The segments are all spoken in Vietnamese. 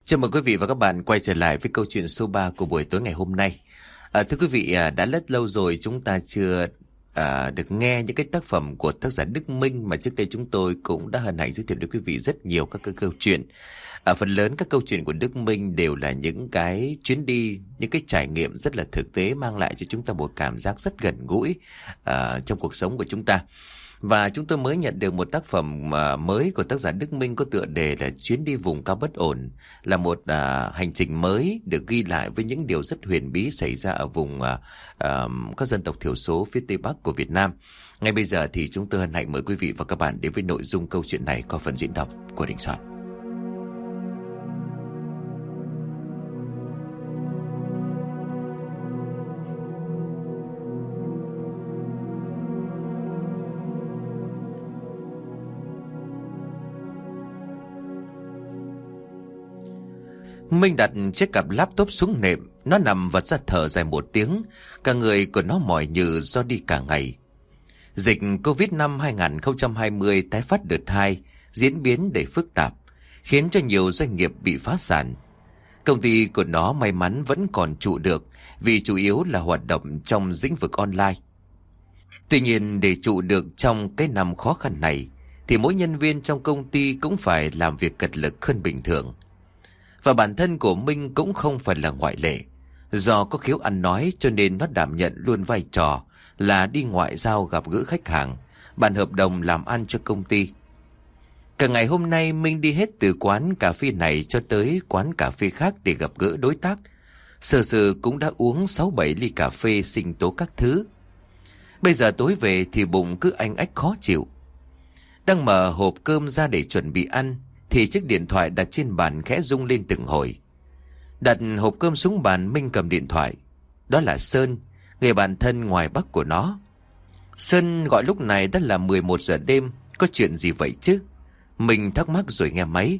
Chào mừng quý vị và các bạn quay trở lại với câu chuyện số 3 của buổi tối ngày hôm nay. Thưa quý vị, đã rất lâu rồi chúng ta chưa được nghe những cái tác phẩm của tác giả Đức Minh mà trước đây chúng tôi cũng đã hân hạnh giới thiệu đến quý vị rất nhiều các cái câu chuyện. Phần lớn các câu chuyện của Đức Minh đều là những cái chuyến đi, những cái trải nghiệm rất là thực tế, mang lại cho chúng ta một cảm giác rất gần gũi trong cuộc sống của chúng ta. Và chúng tôi mới nhận được một tác phẩm mới của tác giả Đức Minh có tựa đề là Chuyến đi vùng cao bất ổn, là một hành trình mới được ghi lại với những điều rất huyền bí xảy ra ở vùng các dân tộc thiểu số phía Tây Bắc của Việt Nam. Ngay bây giờ thì chúng tôi hân hạnh mời quý vị và các bạn đến với nội dung câu chuyện này qua phần diễn đọc của Đình Soạn. Minh đặt chiếc cặp laptop xuống nệm, nó nằm vật ra thở dài một tiếng, cả người của nó mỏi nhừ do đi cả ngày. Dịch Covid năm 2020 tái phát đợt 2, diễn biến đầy phức tạp, khiến cho nhiều doanh nghiệp bị phá sản. Công ty của nó may mắn vẫn còn trụ được vì chủ yếu là hoạt động trong lĩnh vực online. Tuy nhiên để trụ được trong cái năm khó khăn này, thì mỗi nhân viên trong công ty cũng phải làm việc cật lực hơn bình thường. Và bản thân của Minh cũng không phải là ngoại lệ. Do có khiếu ăn nói cho nên nó đảm nhận luôn vai trò là đi ngoại giao gặp gỡ khách hàng, bàn hợp đồng làm ăn cho công ty. Cả ngày hôm nay Minh đi hết từ quán cà phê này cho tới quán cà phê khác để gặp gỡ đối tác. Sơ sơ cũng đã uống 6-7 ly cà phê sinh tố các thứ. Bây giờ tối về thì bụng cứ anh ách khó chịu. Đang mở hộp cơm ra để chuẩn bị ăn thì chiếc điện thoại đặt trên bàn khẽ rung lên từng hồi. Đặt hộp cơm xuống bàn, Minh cầm điện thoại. Đó là Sơn, người bạn thân ngoài Bắc của nó. Sơn gọi lúc này đã là 11 giờ đêm. Có chuyện gì vậy chứ? Mình thắc mắc rồi nghe máy.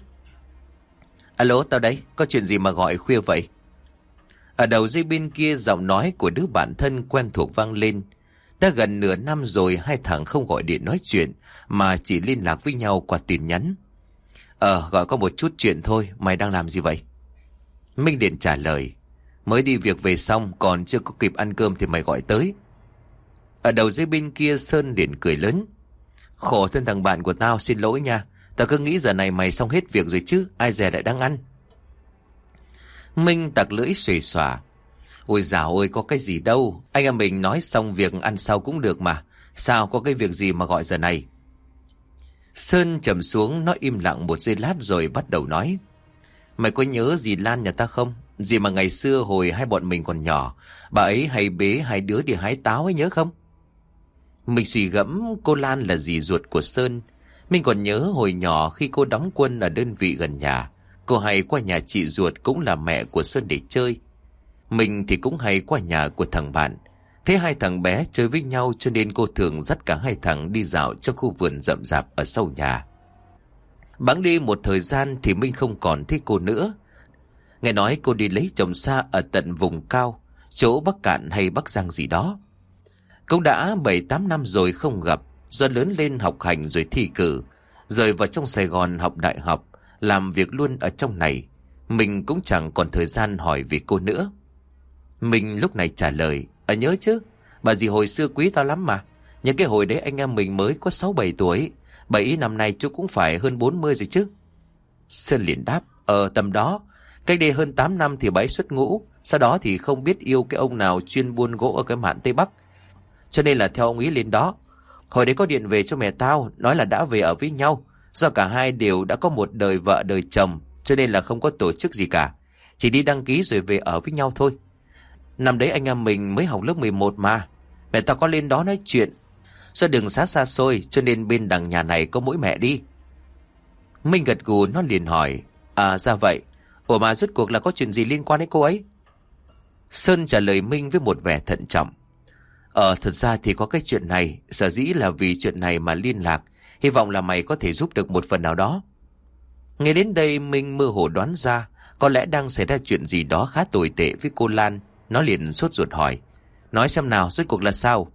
Alo, tao đấy, có chuyện gì mà gọi khuya vậy? Ở đầu dây bên kia giọng nói của đứa bạn thân quen thuộc vang lên. Đã gần nửa năm rồi hai thằng không gọi điện nói chuyện mà chỉ liên lạc với nhau qua tin nhắn. Gọi có một chút chuyện thôi, mày đang làm gì vậy? Minh điện trả lời. Mới đi việc về xong, còn chưa có kịp ăn cơm thì mày gọi tới. Ở đầu dây bên kia Sơn liền cười lớn. Khổ thân thằng bạn của tao, xin lỗi nha. Tao cứ nghĩ giờ này mày xong hết việc rồi chứ, ai dè lại đang ăn. Minh tặc lưỡi xuề xòa. Ôi dào ơi, có cái gì đâu. Anh em mình nói xong việc ăn sau cũng được mà. Sao có cái việc gì mà gọi giờ này? Sơn trầm xuống, nó im lặng một giây lát rồi bắt đầu nói. Mày có nhớ dì Lan nhà ta không? Dì mà ngày xưa hồi hai bọn mình còn nhỏ, bà ấy hay bế hai đứa đi hái táo ấy, nhớ không? Mình suy gẫm cô Lan là dì ruột của Sơn. Mình còn nhớ hồi nhỏ khi cô đóng quân ở đơn vị gần nhà, cô hay qua nhà chị ruột cũng là mẹ của Sơn để chơi. Mình thì cũng hay qua nhà của thằng bạn. Thấy hai thằng bé chơi với nhau cho nên cô thường dắt cả hai thằng đi dạo trong khu vườn rậm rạp ở sau nhà. Bẵng đi một thời gian thì Minh không còn thấy cô nữa. Nghe nói cô đi lấy chồng xa ở tận vùng cao, chỗ Bắc Cạn hay Bắc Giang gì đó. Cũng đã 7-8 năm rồi không gặp, do lớn lên học hành rồi thi cử, rồi vào trong Sài Gòn học đại học, làm việc luôn ở trong này. Mình cũng chẳng còn thời gian hỏi về cô nữa. Mình lúc này trả lời. Nhớ chứ, bà dì hồi xưa quý tao lắm mà. Những cái hồi đấy anh em mình mới có 6-7 tuổi. Bà ý năm nay chú cũng phải hơn 40 rồi chứ. Sơn liền đáp. Tầm đó. Cách đây hơn 8 năm thì bà ấy xuất ngũ. Sau đó thì không biết yêu cái ông nào chuyên buôn gỗ ở cái mạn Tây Bắc, cho nên là theo ông ấy lên đó. Hồi đấy có điện về cho mẹ tao, nói là đã về ở với nhau. Do cả hai đều đã có một đời vợ đời chồng, cho nên là không có tổ chức gì cả, chỉ đi đăng ký rồi về ở với nhau thôi. Năm đấy anh em mình mới học lớp 11 mà. Mẹ tao có lên đó nói chuyện. Do đường xá xa xôi cho nên bên đằng nhà này có mỗi mẹ đi. Minh gật gù, nó liền hỏi. Ra vậy. Ủa mà rốt cuộc là có chuyện gì liên quan đến cô ấy? Sơn trả lời Minh với một vẻ thận trọng. Thật ra thì có cái chuyện này. Sở dĩ là vì chuyện này mà liên lạc. Hy vọng là mày có thể giúp được một phần nào đó. Nghe đến đây Minh mơ hồ đoán ra có lẽ đang xảy ra chuyện gì đó khá tồi tệ với cô Lan. Nó liền sốt ruột hỏi. Nói xem nào, rốt cuộc là sao?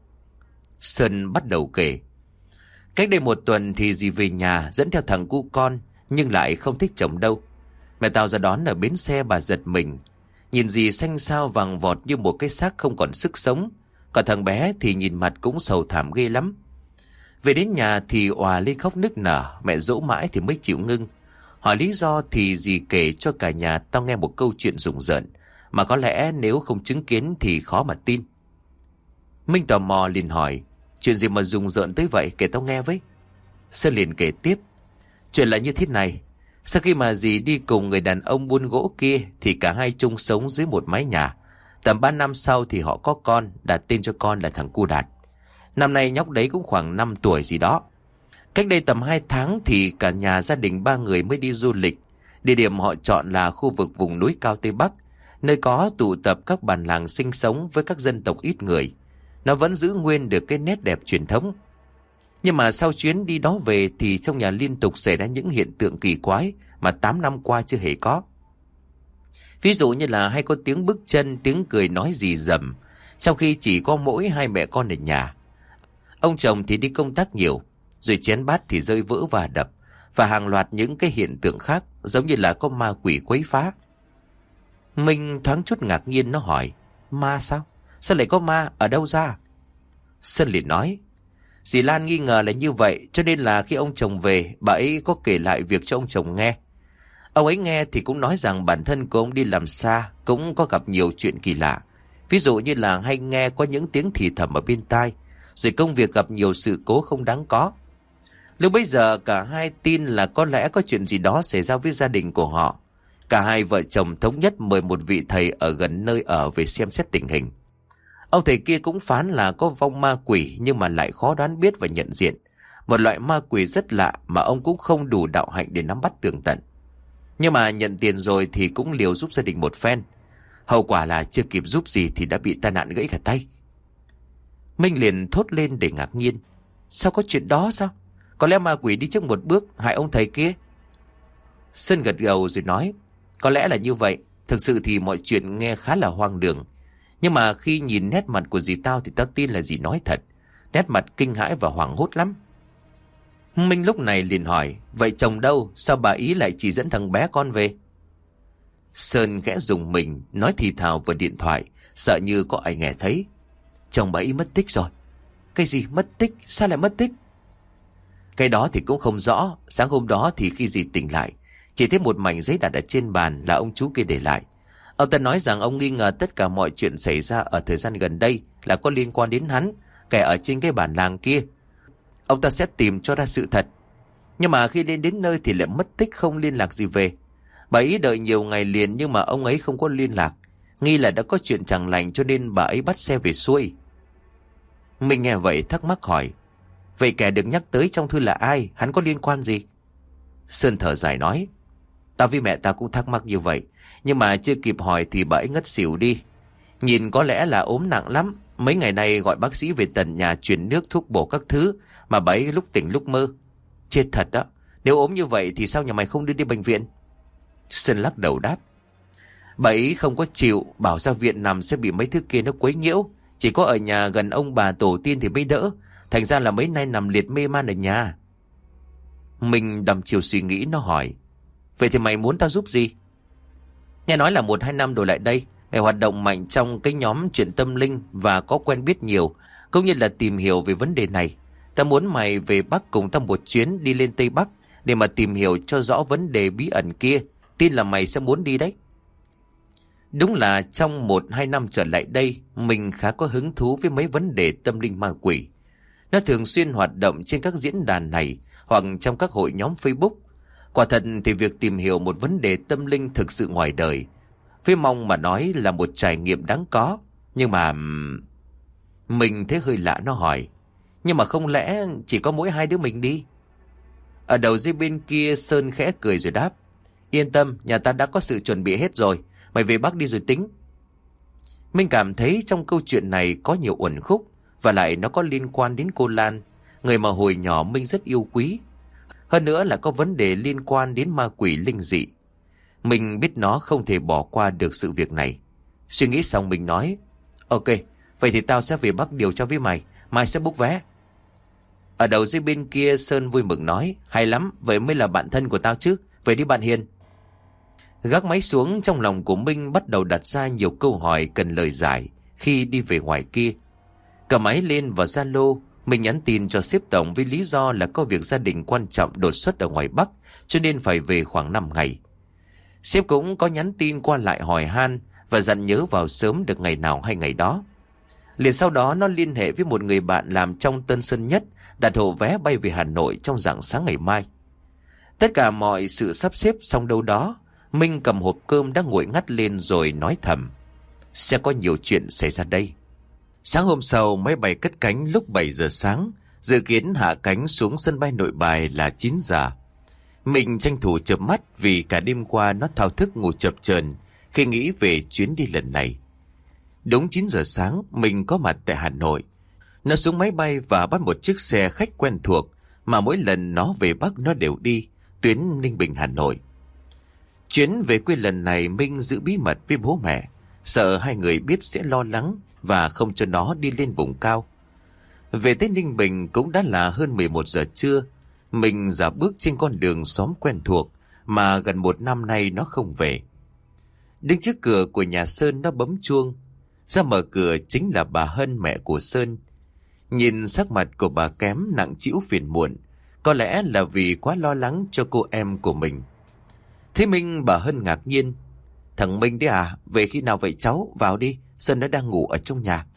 Sơn bắt đầu kể. Cách đây 1 tuần thì dì về nhà dẫn theo thằng cu con, nhưng lại không thích chồng đâu. Mẹ tao ra đón ở bến xe, bà giật mình. Nhìn dì xanh xao vàng vọt như một cái xác không còn sức sống. Còn thằng bé thì nhìn mặt cũng sầu thảm ghê lắm. Về đến nhà thì òa lên khóc nức nở. Mẹ dỗ mãi thì mới chịu ngưng. Hỏi lý do thì dì kể cho cả nhà tao nghe một câu chuyện rùng rợn, mà có lẽ nếu không chứng kiến thì khó mà tin. Minh tò mò liền hỏi, chuyện gì mà rùng rợn tới vậy, kể tao nghe với. Sơn liền kể tiếp. Chuyện là như thế này. Sau khi mà dì đi cùng người đàn ông buôn gỗ kia thì cả hai chung sống dưới một mái nhà. Tầm 3 năm sau thì họ có con, đặt tên cho con là thằng Cu Đạt. Năm nay nhóc đấy cũng khoảng 5 tuổi gì đó. Cách đây tầm 2 tháng thì cả nhà gia đình 3 người mới đi du lịch. Địa điểm họ chọn là khu vực vùng núi cao Tây Bắc, nơi có tụ tập các bản làng sinh sống với các dân tộc ít người. Nó vẫn giữ nguyên được cái nét đẹp truyền thống. Nhưng mà sau chuyến đi đó về thì trong nhà liên tục xảy ra những hiện tượng kỳ quái mà 8 năm qua chưa hề có. Ví dụ như là hay có tiếng bước chân, tiếng cười nói rì rầm, trong khi chỉ có mỗi hai mẹ con ở nhà. Ông chồng thì đi công tác nhiều, rồi chén bát thì rơi vỡ và đập, và hàng loạt những cái hiện tượng khác giống như là có ma quỷ quấy phá. Mình thoáng chút ngạc nhiên, nó hỏi, ma sao? Sao lại có ma? Ở đâu ra? Sơn liền nói, dì Lan nghi ngờ là như vậy, cho nên là khi ông chồng về, bà ấy có kể lại việc cho ông chồng nghe. Ông ấy nghe thì cũng nói rằng bản thân của ông đi làm xa cũng có gặp nhiều chuyện kỳ lạ. Ví dụ như là hay nghe có những tiếng thì thầm ở bên tai, rồi công việc gặp nhiều sự cố không đáng có. Lúc bấy giờ cả hai tin là có lẽ có chuyện gì đó xảy ra với gia đình của họ. Cả hai vợ chồng thống nhất mời một vị thầy ở gần nơi ở về xem xét tình hình. Ông thầy kia cũng phán là có vong ma quỷ, nhưng mà lại khó đoán biết và nhận diện. Một loại ma quỷ rất lạ mà ông cũng không đủ đạo hạnh để nắm bắt tường tận. Nhưng mà nhận tiền rồi thì cũng liều giúp gia đình một phen. Hậu quả là chưa kịp giúp gì thì đã bị tai nạn gãy cả tay. Minh liền thốt lên để ngạc nhiên. Sao có chuyện đó sao? Có lẽ ma quỷ đi trước một bước hại ông thầy kia? Sơn gật gđầu rồi nói, có lẽ là như vậy. Thực sự thì mọi chuyện nghe khá là hoang đường. Nhưng mà khi nhìn nét mặt của dì tao thì tao tin là dì nói thật. Nét mặt kinh hãi và hoảng hốt lắm. Minh lúc này liền hỏi, vậy chồng đâu? Sao bà ý lại chỉ dẫn thằng bé con về? Sơn khẽ rùng mình, nói thì thào vào điện thoại, sợ như có ai nghe thấy. Chồng bà ý mất tích rồi. Cái gì mất tích? Sao lại mất tích? Cái đó thì cũng không rõ. Sáng hôm đó thì khi dì tỉnh lại, chỉ thấy một mảnh giấy đặt ở trên bàn là ông chú kia để lại. Ông ta nói rằng ông nghi ngờ tất cả mọi chuyện xảy ra ở thời gian gần đây là có liên quan đến hắn, kẻ ở trên cái bản làng kia. Ông ta sẽ tìm cho ra sự thật. Nhưng mà khi đến nơi thì lại mất tích, không liên lạc gì về. Bà ấy đợi nhiều ngày liền nhưng mà ông ấy không có liên lạc. Nghi là đã có chuyện chẳng lành cho nên bà ấy bắt xe về xuôi. Mình nghe vậy thắc mắc hỏi, vậy kẻ được nhắc tới trong thư là ai? Hắn có liên quan gì? Sơn thở dài nói, tao với mẹ tao cũng thắc mắc như vậy, nhưng mà chưa kịp hỏi thì bà ấy ngất xỉu đi. Nhìn có lẽ là ốm nặng lắm. Mấy ngày nay gọi bác sĩ về tận nhà truyền nước thuốc bổ các thứ, mà bà ấy lúc tỉnh lúc mơ. Chết thật đó. Nếu ốm như vậy thì sao nhà mày không đưa đi bệnh viện? Sơn lắc đầu đáp, bà ấy không có chịu, bảo ra viện nằm sẽ bị mấy thứ kia nó quấy nhiễu. Chỉ có ở nhà gần ông bà tổ tiên thì mới đỡ. Thành ra là mấy nay nằm liệt mê man ở nhà. Mình đăm chiều suy nghĩ, nó hỏi, vậy thì mày muốn tao giúp gì? Nghe nói là 1-2 năm đổ lại đây mày hoạt động mạnh trong cái nhóm chuyện tâm linh và có quen biết nhiều, cũng như là tìm hiểu về vấn đề này. Tao muốn mày về Bắc cùng tao một chuyến đi lên Tây Bắc để mà tìm hiểu cho rõ vấn đề bí ẩn kia. Tin là mày sẽ muốn đi đấy. Đúng là trong 1-2 năm trở lại đây, mình khá có hứng thú với mấy vấn đề tâm linh ma quỷ. Nó thường xuyên hoạt động trên các diễn đàn này hoặc trong các hội nhóm Facebook. Quả thật thì việc tìm hiểu một vấn đề tâm linh thực sự ngoài đời, với mong mà nói là một trải nghiệm đáng có. Nhưng mà mình thấy hơi lạ, nó hỏi, nhưng mà không lẽ chỉ có mỗi hai đứa mình đi? Ở đầu dây bên kia Sơn khẽ cười rồi đáp, yên tâm, nhà ta đã có sự chuẩn bị hết rồi. Mày về Bắc đi rồi tính. Mình cảm thấy trong câu chuyện này có nhiều uẩn khúc, và lại nó có liên quan đến cô Lan, người mà hồi nhỏ mình rất yêu quý. Hơn nữa là có vấn đề liên quan đến ma quỷ linh dị. Mình biết nó không thể bỏ qua được sự việc này. Suy nghĩ xong mình nói, ok, vậy thì tao sẽ về Bắc điều tra với mày, mai sẽ book vé. Ở đầu dây bên kia Sơn vui mừng nói, hay lắm, vậy mới là bạn thân của tao chứ, về đi bạn Hiền. Gác máy xuống, trong lòng của Minh bắt đầu đặt ra nhiều câu hỏi cần lời giải khi đi về ngoài kia. Cầm máy lên vào Zalo, Minh nhắn tin cho sếp tổng với lý do là có việc gia đình quan trọng đột xuất ở ngoài Bắc, cho nên phải về khoảng 5 ngày. Sếp cũng có nhắn tin qua lại hỏi han và dặn nhớ vào sớm được ngày nào hay ngày đó. Liền sau đó nó liên hệ với một người bạn làm trong Tân Sơn Nhất, đặt hộ vé bay về Hà Nội trong rạng sáng ngày mai. Tất cả mọi sự sắp xếp xong đâu đó, Minh cầm hộp cơm đã nguội ngắt lên rồi nói thầm: sẽ có nhiều chuyện xảy ra đây. Sáng hôm sau, máy bay cất cánh lúc 7 giờ sáng, dự kiến hạ cánh xuống sân bay Nội Bài là 9 giờ. Mình tranh thủ chợp mắt vì cả đêm qua nó thao thức ngủ chập chờn khi nghĩ về chuyến đi lần này. Đúng 9 giờ sáng, mình có mặt tại Hà Nội. Nó xuống máy bay và bắt một chiếc xe khách quen thuộc mà mỗi lần nó về Bắc nó đều đi, tuyến Ninh Bình Hà Nội. Chuyến về quê lần này Minh giữ bí mật với bố mẹ, sợ hai người biết sẽ lo lắng và không cho nó đi lên vùng cao. Về tới Ninh Bình cũng đã là hơn 11 giờ trưa. Mình dạo bước trên con đường xóm quen thuộc mà gần 1 năm nay nó không về. Đứng trước cửa của nhà Sơn, nó bấm chuông. Ra mở cửa chính là bà Hân, mẹ của Sơn. Nhìn sắc mặt của bà kém nặng trĩu phiền muộn, có lẽ là vì quá lo lắng cho cô em của mình. Thế Minh, bà Hân ngạc nhiên: thằng Minh đấy à, về khi nào vậy cháu? Vào đi, Sơn nó đang ngủ ở trong nhà.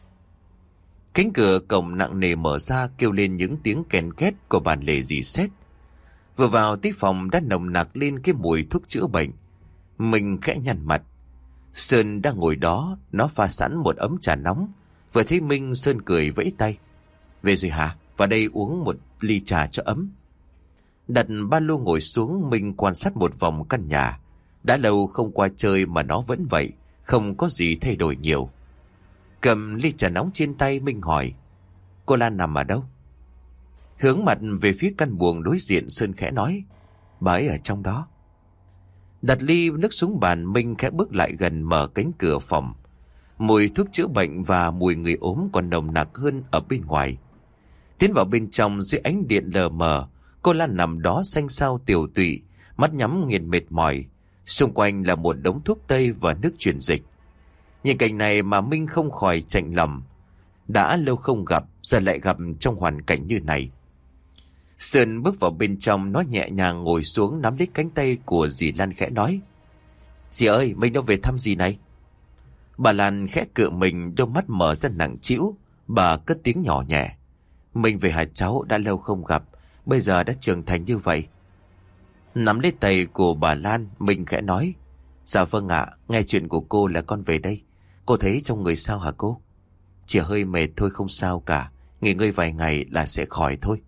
Cánh cửa cổng nặng nề mở ra, kêu lên những tiếng kèn két của bản lề rỉ sét. Vừa vào tới phòng đã nồng nặc lên cái mùi thuốc chữa bệnh. Mình khẽ nhăn mặt. Sơn đang ngồi đó, nó pha sẵn một ấm trà nóng. Vừa thấy Minh, Sơn cười vẫy tay: về rồi hả? Vào đây uống một ly trà cho ấm. Đặt ba lô ngồi xuống, Minh quan sát một vòng căn nhà. Đã lâu không qua chơi mà nó vẫn vậy, không có gì thay đổi nhiều. Cầm ly trà nóng trên tay, Minh hỏi: cô Lan nằm ở đâu? Hướng mặt về phía căn buồng đối diện, Sơn khẽ nói: bà ấy ở trong đó. Đặt ly nước xuống bàn, Minh khẽ bước lại gần, mở cánh cửa phòng. Mùi thuốc chữa bệnh và mùi người ốm còn nồng nặc hơn ở bên ngoài. Tiến vào bên trong, dưới ánh điện lờ mờ, cô Lan nằm đó xanh xao tiều tụy, mắt nhắm nghiền mệt mỏi. Xung quanh là một đống thuốc tây và nước truyền dịch. Nhìn cảnh này mà Minh không khỏi chạnh lòng. Đã lâu không gặp, giờ lại gặp trong hoàn cảnh như này. Sơn bước vào bên trong, nó nhẹ nhàng ngồi xuống nắm lấy cánh tay của dì Lan khẽ nói: dì ơi, Minh đâu về thăm dì này? Bà Lan khẽ cựa mình, đôi mắt mở ra nặng trĩu. Bà cất tiếng nhỏ nhẹ: Minh về hả cháu? Đã lâu không gặp, bây giờ đã trưởng thành như vậy. Nắm lấy tay của bà Lan, Minh khẽ nói: dạ vâng ạ, nghe chuyện của cô là con về đây. Cô thấy trong người sao hả cô? Chỉ hơi mệt thôi, không sao cả, nghỉ ngơi vài ngày là sẽ khỏi thôi.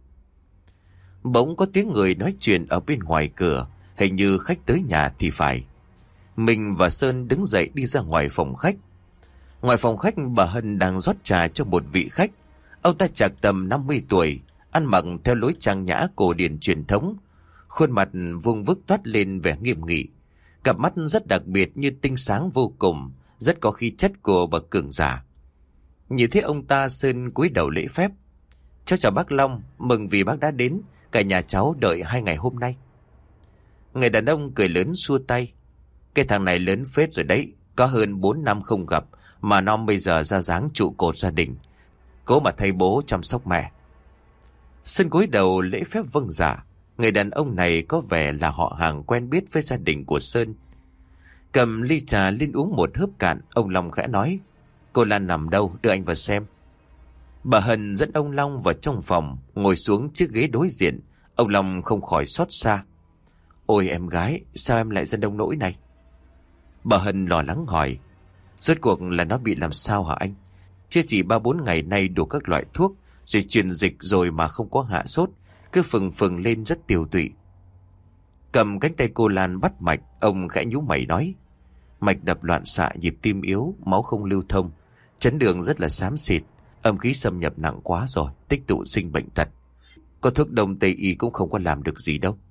Bỗng có tiếng người nói chuyện ở bên ngoài cửa, hình như khách tới nhà thì phải. Mình và Sơn đứng dậy đi ra ngoài phòng khách. Ngoài phòng khách, bà Hân đang rót trà cho một vị khách. Ông ta chạc tầm 50 tuổi, ăn mặc theo lối trang nhã cổ điển truyền thống. Khuôn mặt vuông vức toát lên vẻ nghiêm nghị. Cặp mắt rất đặc biệt như tinh sáng vô cùng, rất có khí chất của bậc cường giả. Nhìn thấy ông ta, Sơn cúi đầu lễ phép: cháu chào bác Long, mừng vì bác đã đến, cả nhà cháu đợi 2 ngày hôm nay. Người đàn ông cười lớn xua tay: cái thằng này lớn phết rồi đấy, có hơn 4 năm không gặp mà nó bây giờ ra dáng trụ cột gia đình, cố mà thay bố chăm sóc mẹ. Sơn cúi đầu lễ phép vâng dạ. Người đàn ông này có vẻ là họ hàng quen biết với gia đình của Sơn. Cầm ly trà lên uống một hớp cạn, ông Long khẽ nói: cô Lan nằm đâu, đưa anh vào xem. Bà Hân dẫn ông Long vào trong phòng, ngồi xuống chiếc ghế đối diện. Ông Long không khỏi xót xa: ôi em gái, sao em lại ra nông nỗi này? Bà Hân lo lắng hỏi: rốt cuộc là nó bị làm sao hả anh? Chứ chỉ 3-4 ngày nay đủ các loại thuốc, rồi truyền dịch rồi mà không có hạ sốt, cứ phừng phừng lên rất tiều tụy. Cầm cánh tay cô Lan bắt mạch, ông khẽ nhíu mày nói: mạch đập loạn xạ, nhịp tim yếu, máu không lưu thông, chấn đường rất là xám xịt, âm khí xâm nhập nặng quá rồi, tích tụ sinh bệnh tật. Có thuốc đông tây y cũng không có làm được gì đâu.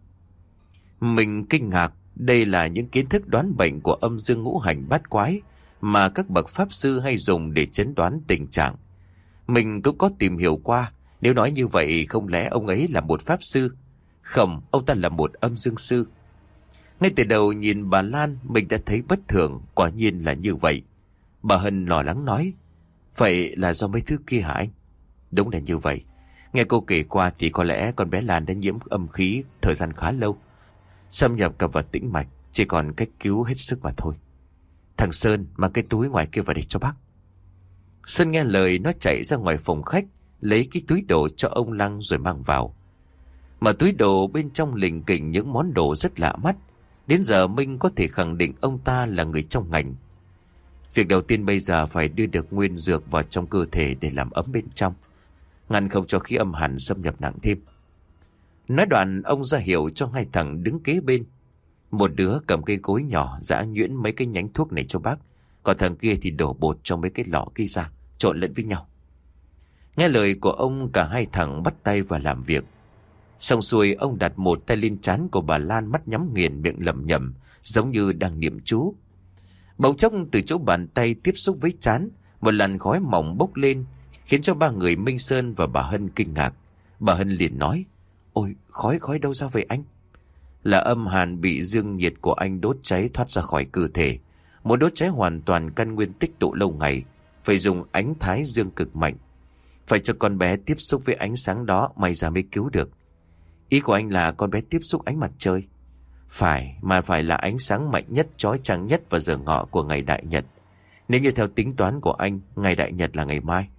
Mình kinh ngạc, đây là những kiến thức đoán bệnh của âm dương ngũ hành bát quái mà các bậc pháp sư hay dùng để chẩn đoán tình trạng. Mình cũng có tìm hiểu qua, nếu nói như vậy không lẽ ông ấy là một pháp sư? Không, ông ta là một âm dương sư. Ngay từ đầu nhìn bà Lan mình đã thấy bất thường, quả nhiên là như vậy. Bà Hân lo lắng nói, vậy là do mấy thứ kia hả anh? Đúng là như vậy. Nghe cô kể qua thì có lẽ con bé Lan đã nhiễm âm khí thời gian khá lâu, xâm nhập cả vào tĩnh mạch, chỉ còn cách cứu hết sức mà thôi. Thằng Sơn mang cái túi ngoài kia vào đây cho bác. Sơn nghe lời nó chạy ra ngoài phòng khách, lấy cái túi đồ cho ông Lăng rồi mang vào. Mà túi đồ bên trong lình kình những món đồ rất lạ mắt. Đến giờ Minh có thể khẳng định ông ta là người trong ngành. Việc đầu tiên bây giờ phải đưa được nguyên dược vào trong cơ thể để làm ấm bên trong, ngăn không cho khí âm hàn xâm nhập nặng thêm. Nói đoạn ông ra hiệu cho hai thằng đứng kế bên. Một đứa cầm cây cối nhỏ giã nhuyễn mấy cái nhánh thuốc này cho bác, còn thằng kia thì đổ bột trong mấy cái lọ kia ra, trộn lẫn với nhau. Nghe lời của ông, cả hai thằng bắt tay vào làm việc. Xong xuôi ông đặt một tay lên trán của bà Lan, mắt nhắm nghiền, miệng lẩm nhẩm giống như đang niệm chú. Bỗng chốc từ chỗ bàn tay tiếp xúc với trán, một làn khói mỏng bốc lên, khiến cho ba người Minh Sơn và bà Hân kinh ngạc. Bà Hân liền nói, ôi khói đâu ra vậy anh? Là âm hàn bị dương nhiệt của anh đốt cháy thoát ra khỏi cơ thể. Muốn đốt cháy hoàn toàn căn nguyên tích tụ lâu ngày, phải dùng ánh thái dương cực mạnh. Phải cho con bé tiếp xúc với ánh sáng đó may ra mới cứu được. Ý của anh là con bé tiếp xúc ánh mặt trời? Phải, mà phải là ánh sáng mạnh nhất, chói chang nhất vào giờ ngọ của ngày đại nhật. Nếu như theo tính toán của anh, ngày đại nhật là ngày mai.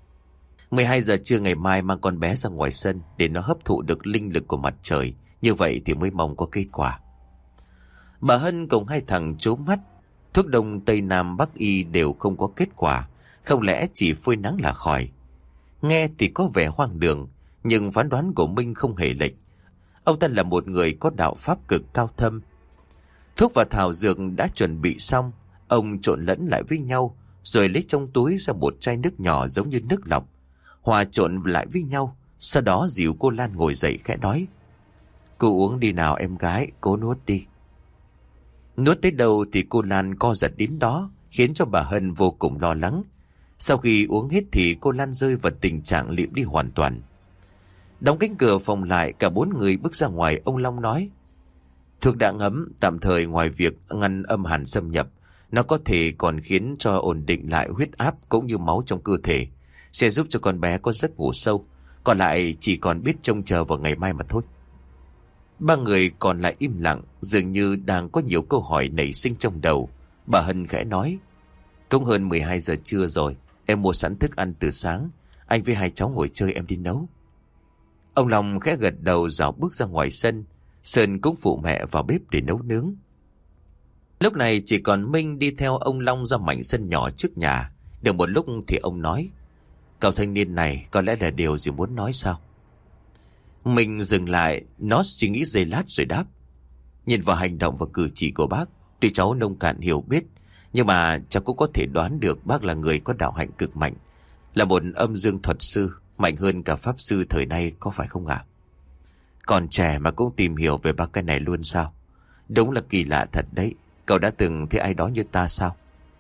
12 giờ trưa ngày mai mang con bé ra ngoài sân để nó hấp thụ được linh lực của mặt trời. Như vậy thì mới mong có kết quả. Bà Hân cùng hai thằng trố mắt. Thuốc đông Tây Nam Bắc Y đều không có kết quả. Không lẽ chỉ phơi nắng là khỏi? Nghe thì có vẻ hoang đường, nhưng phán đoán của Minh không hề lệch. Ông ta là một người có đạo pháp cực cao thâm. Thuốc và thảo dược đã chuẩn bị xong, ông trộn lẫn lại với nhau, rồi lấy trong túi ra một chai nước nhỏ giống như nước lọc, hòa trộn lại với nhau. Sau đó dìu cô Lan ngồi dậy khẽ nói, cô uống đi nào em gái, cố nuốt đi. Nuốt tới đâu thì cô Lan co giật đến đó, khiến cho bà Hân vô cùng lo lắng. Sau khi uống hết thì cô Lan rơi vào tình trạng liệm đi hoàn toàn. Đóng cánh cửa phòng lại, cả bốn người bước ra ngoài. Ông Long nói, thuốc đã ngấm, tạm thời ngoài việc ngăn âm hàn xâm nhập, nó có thể còn khiến cho ổn định lại huyết áp cũng như máu trong cơ thể, sẽ giúp cho con bé có giấc ngủ sâu. Còn lại chỉ còn biết trông chờ vào ngày mai mà thôi. Ba người còn lại im lặng, dường như đang có nhiều câu hỏi nảy sinh trong đầu. Bà Hân khẽ nói, cũng hơn 12 giờ trưa rồi, em mua sẵn thức ăn từ sáng, anh với hai cháu ngồi chơi em đi nấu. Ông Long khẽ gật đầu dạo bước ra ngoài sân. Sơn cũng phụ mẹ vào bếp để nấu nướng. Lúc này chỉ còn Minh đi theo ông Long ra mảnh sân nhỏ trước nhà. Được một lúc thì ông nói, cậu thanh niên này có lẽ là điều gì muốn nói sao? Mình dừng lại, nó suy nghĩ giây lát rồi đáp, nhìn vào hành động và cử chỉ của bác, tuy cháu nông cạn hiểu biết, nhưng mà cháu cũng có thể đoán được bác là người có đạo hạnh cực mạnh, là một âm dương thuật sư, mạnh hơn cả pháp sư thời nay, có phải không ạ? Còn trẻ mà cũng tìm hiểu về ba cái này luôn sao? Đúng là kỳ lạ thật đấy. Cậu đã từng thấy ai đó như ta sao?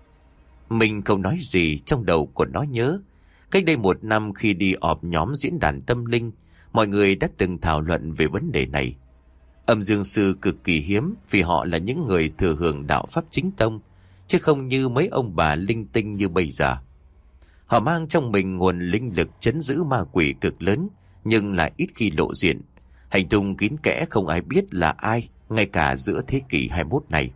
Mình không nói gì, trong đầu của nó nhớ cách đây 1 năm khi đi họp nhóm diễn đàn tâm linh, mọi người đã từng thảo luận về vấn đề này. Âm dương sư cực kỳ hiếm vì họ là những người thừa hưởng đạo pháp chính tông, chứ không như mấy ông bà linh tinh như bây giờ. Họ mang trong mình nguồn linh lực trấn giữ ma quỷ cực lớn, nhưng lại ít khi lộ diện. Hành tung kín kẽ không ai biết là ai, ngay cả giữa thế kỷ 21 này.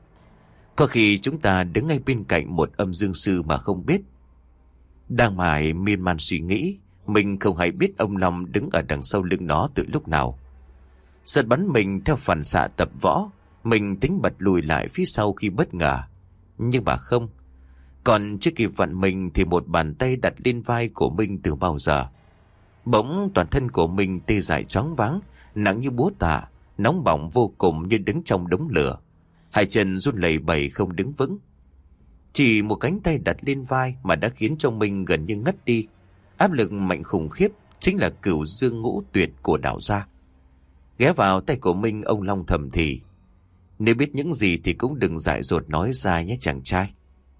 Có khi chúng ta đứng ngay bên cạnh một âm dương sư mà không biết. Đang mải miên man suy nghĩ, mình không hay biết ông Long đứng ở đằng sau lưng nó từ lúc nào. Giật bắn mình theo phản xạ tập võ, mình tính bật lùi lại phía sau khi bất ngờ. Nhưng mà không. Còn chưa kịp vặn mình thì một bàn tay đặt lên vai của mình từ bao giờ. Bỗng toàn thân của mình tê dại choáng váng, nặng như búa tạ, nóng bỏng vô cùng như đứng trong đống lửa. Hai chân run lẩy bẩy không đứng vững. Chỉ một cánh tay đặt lên vai mà đã khiến cho mình gần như ngất đi. Áp lực mạnh khủng khiếp, chính là cửu dương ngũ tuyệt của đạo gia. Ghé vào tay của Minh, ông Long thầm thì, nếu biết những gì thì cũng đừng dại dột nói ra nhé chàng trai.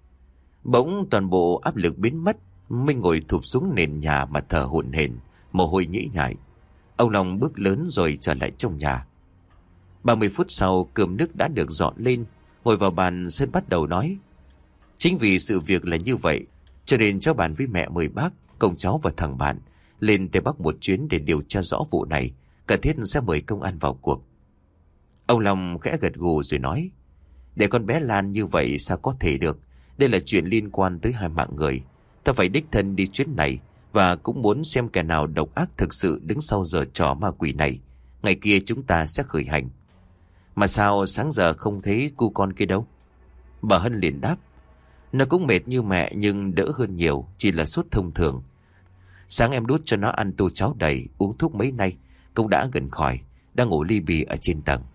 Bỗng toàn bộ áp lực biến mất, Minh ngồi thụp xuống nền nhà mà thở hổn hển, mồ hôi nhễ nhại. Ông Long bước lớn rồi trở lại trong nhà. 30 phút sau cơm nước đã được dọn lên. Ngồi vào bàn, Sơn bắt đầu nói. Chính vì sự việc là như vậy, cho nên cháu bàn với mẹ mời bác, cùng cháu và thằng bạn lên Tây Bắc một chuyến để điều tra rõ vụ này. Cần thiết sẽ mời công an vào cuộc. Ông Long khẽ gật gù rồi nói. Để con bé Lan như vậy sao có thể được. Đây là chuyện liên quan tới 2 mạng người. Ta phải đích thân đi chuyến này, và cũng muốn xem kẻ nào độc ác thực sự đứng sau giở trò ma quỷ này. Ngày kia chúng ta sẽ khởi hành. Mà sao sáng giờ không thấy cu con kia đâu? Bà Hân liền đáp. Nó cũng mệt như mẹ nhưng đỡ hơn nhiều, chỉ là sốt thông thường. Sáng em đút cho nó ăn tô cháo đầy, uống thuốc mấy nay, cũng đã gần khỏi, đang ngủ li bì ở trên tầng.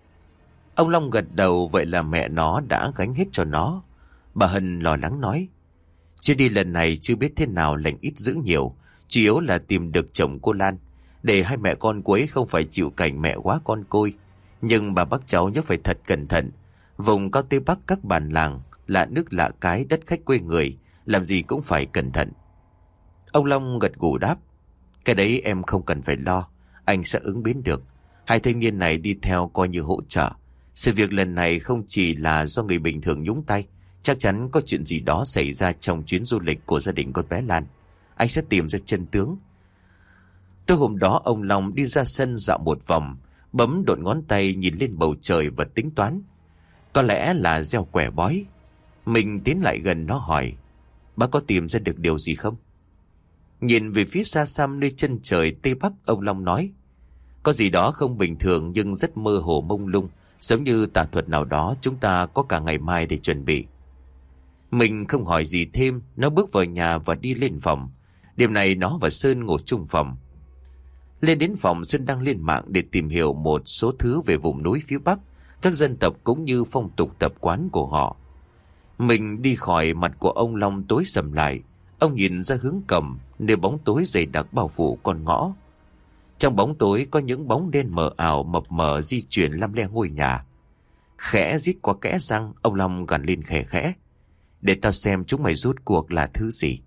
Ông Long gật đầu, vậy là mẹ nó đã gánh hết cho nó. Bà Hân lo lắng nói. Chuyến đi lần này chưa biết thế nào lành ít dữ nhiều, chủ yếu là tìm được chồng cô Lan, để 2 mẹ con cô ấy không phải chịu cảnh mẹ quá con côi. Nhưng bà bác cháu nhớ phải thật cẩn thận. Vùng cao Tây Bắc các bản làng, lạ nước lạ cái, đất khách quê người, làm gì cũng phải cẩn thận. Ông Long gật gù đáp. Cái đấy em không cần phải lo, anh sẽ ứng biến được. 2 thanh niên này đi theo coi như hỗ trợ. Sự việc lần này không chỉ là do người bình thường nhúng tay, chắc chắn có chuyện gì đó xảy ra trong chuyến du lịch của gia đình con bé Lan. Anh sẽ tìm ra chân tướng. Tối hôm đó ông Long đi ra sân dạo một vòng, bấm đốt ngón tay nhìn lên bầu trời và tính toán. Có lẽ là gieo quẻ bói. Mình tiến lại gần nó hỏi. Bác có tìm ra được điều gì không? Nhìn về phía xa xăm nơi chân trời Tây Bắc, ông Long nói. Có gì đó không bình thường nhưng rất mơ hồ mông lung, giống như tà thuật nào đó. Chúng ta có cả ngày mai để chuẩn bị. Mình không hỏi gì thêm, nó bước vào nhà và đi lên phòng. Đêm này nó và Sơn ngủ chung phòng. Lên đến phòng, Sơn đang lên mạng để tìm hiểu một số thứ về vùng núi phía Bắc, các dân tộc cũng như phong tục tập quán của họ. Mình đi khỏi, mặt của ông Long tối sầm lại. Ông nhìn ra hướng cầm, nơi bóng tối dày đặc bao phủ con ngõ. Trong bóng tối có những bóng đen mờ ảo mập mờ di chuyển lăm le ngôi nhà. Khẽ rít qua kẽ răng, ông Long gằn lên khẽ khẽ. Để tao xem chúng mày rút cuộc là thứ gì.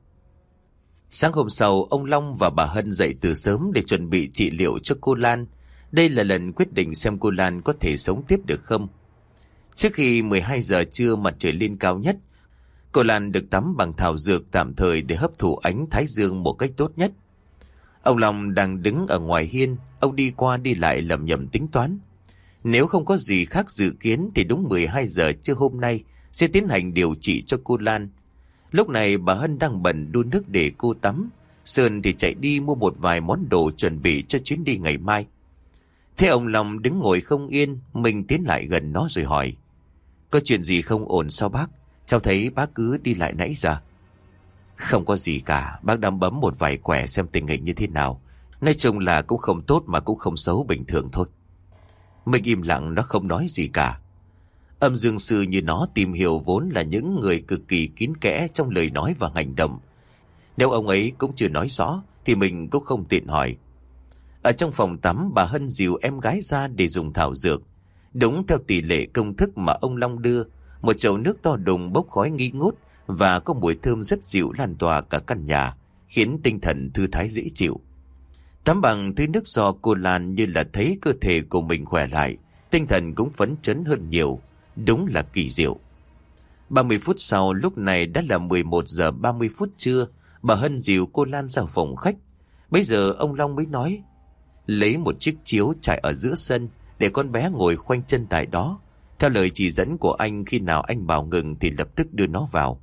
Sáng hôm sau, ông Long và bà Hân dậy từ sớm để chuẩn bị trị liệu cho cô Lan. Đây là lần quyết định xem cô Lan có thể sống tiếp được không. Trước khi 12 giờ trưa mặt trời lên cao nhất, cô Lan được tắm bằng thảo dược tạm thời để hấp thụ ánh thái dương một cách tốt nhất. Ông Long đang đứng ở ngoài hiên, ông đi qua đi lại lẩm nhẩm tính toán. Nếu không có gì khác dự kiến thì đúng 12 giờ trưa hôm nay sẽ tiến hành điều trị cho cô Lan. Lúc này bà Hân đang bận đun nước để cô tắm. Sơn thì chạy đi mua một vài món đồ chuẩn bị cho chuyến đi ngày mai. Thế ông Long đứng ngồi không yên, mình tiến lại gần nó rồi hỏi. Có chuyện gì không ổn sao bác? Cháu thấy bác cứ đi lại nãy giờ. Không có gì cả, bác đang bấm một vài quẻ xem tình hình như thế nào. Nói chung là cũng không tốt mà cũng không xấu, bình thường thôi. Mình im lặng, nó không nói gì cả. Âm dương sư như nó tìm hiểu vốn là những người cực kỳ kín kẽ trong lời nói và hành động. Nếu ông ấy cũng chưa nói rõ thì mình cũng không tiện hỏi. Ở trong phòng tắm, bà Hân dìu em gái ra để dùng thảo dược. Đúng theo tỷ lệ công thức mà ông Long đưa, một chậu nước to đùng bốc khói nghi ngút và có mùi thơm rất dịu lan tỏa cả căn nhà, khiến tinh thần thư thái dễ chịu. Tắm bằng thứ nước do cô Lan như là thấy cơ thể của mình khỏe lại, tinh thần cũng phấn chấn hơn nhiều. Đúng là kỳ diệu. 30 phút sau, lúc này đã là 11 giờ 30 phút trưa, bà Hân dìu cô Lan ra phòng khách. Bây giờ ông Long mới nói, lấy một chiếc chiếu trải ở giữa sân để con bé ngồi khoanh chân tại đó. Theo lời chỉ dẫn của anh, khi nào anh bảo ngừng thì lập tức đưa nó vào.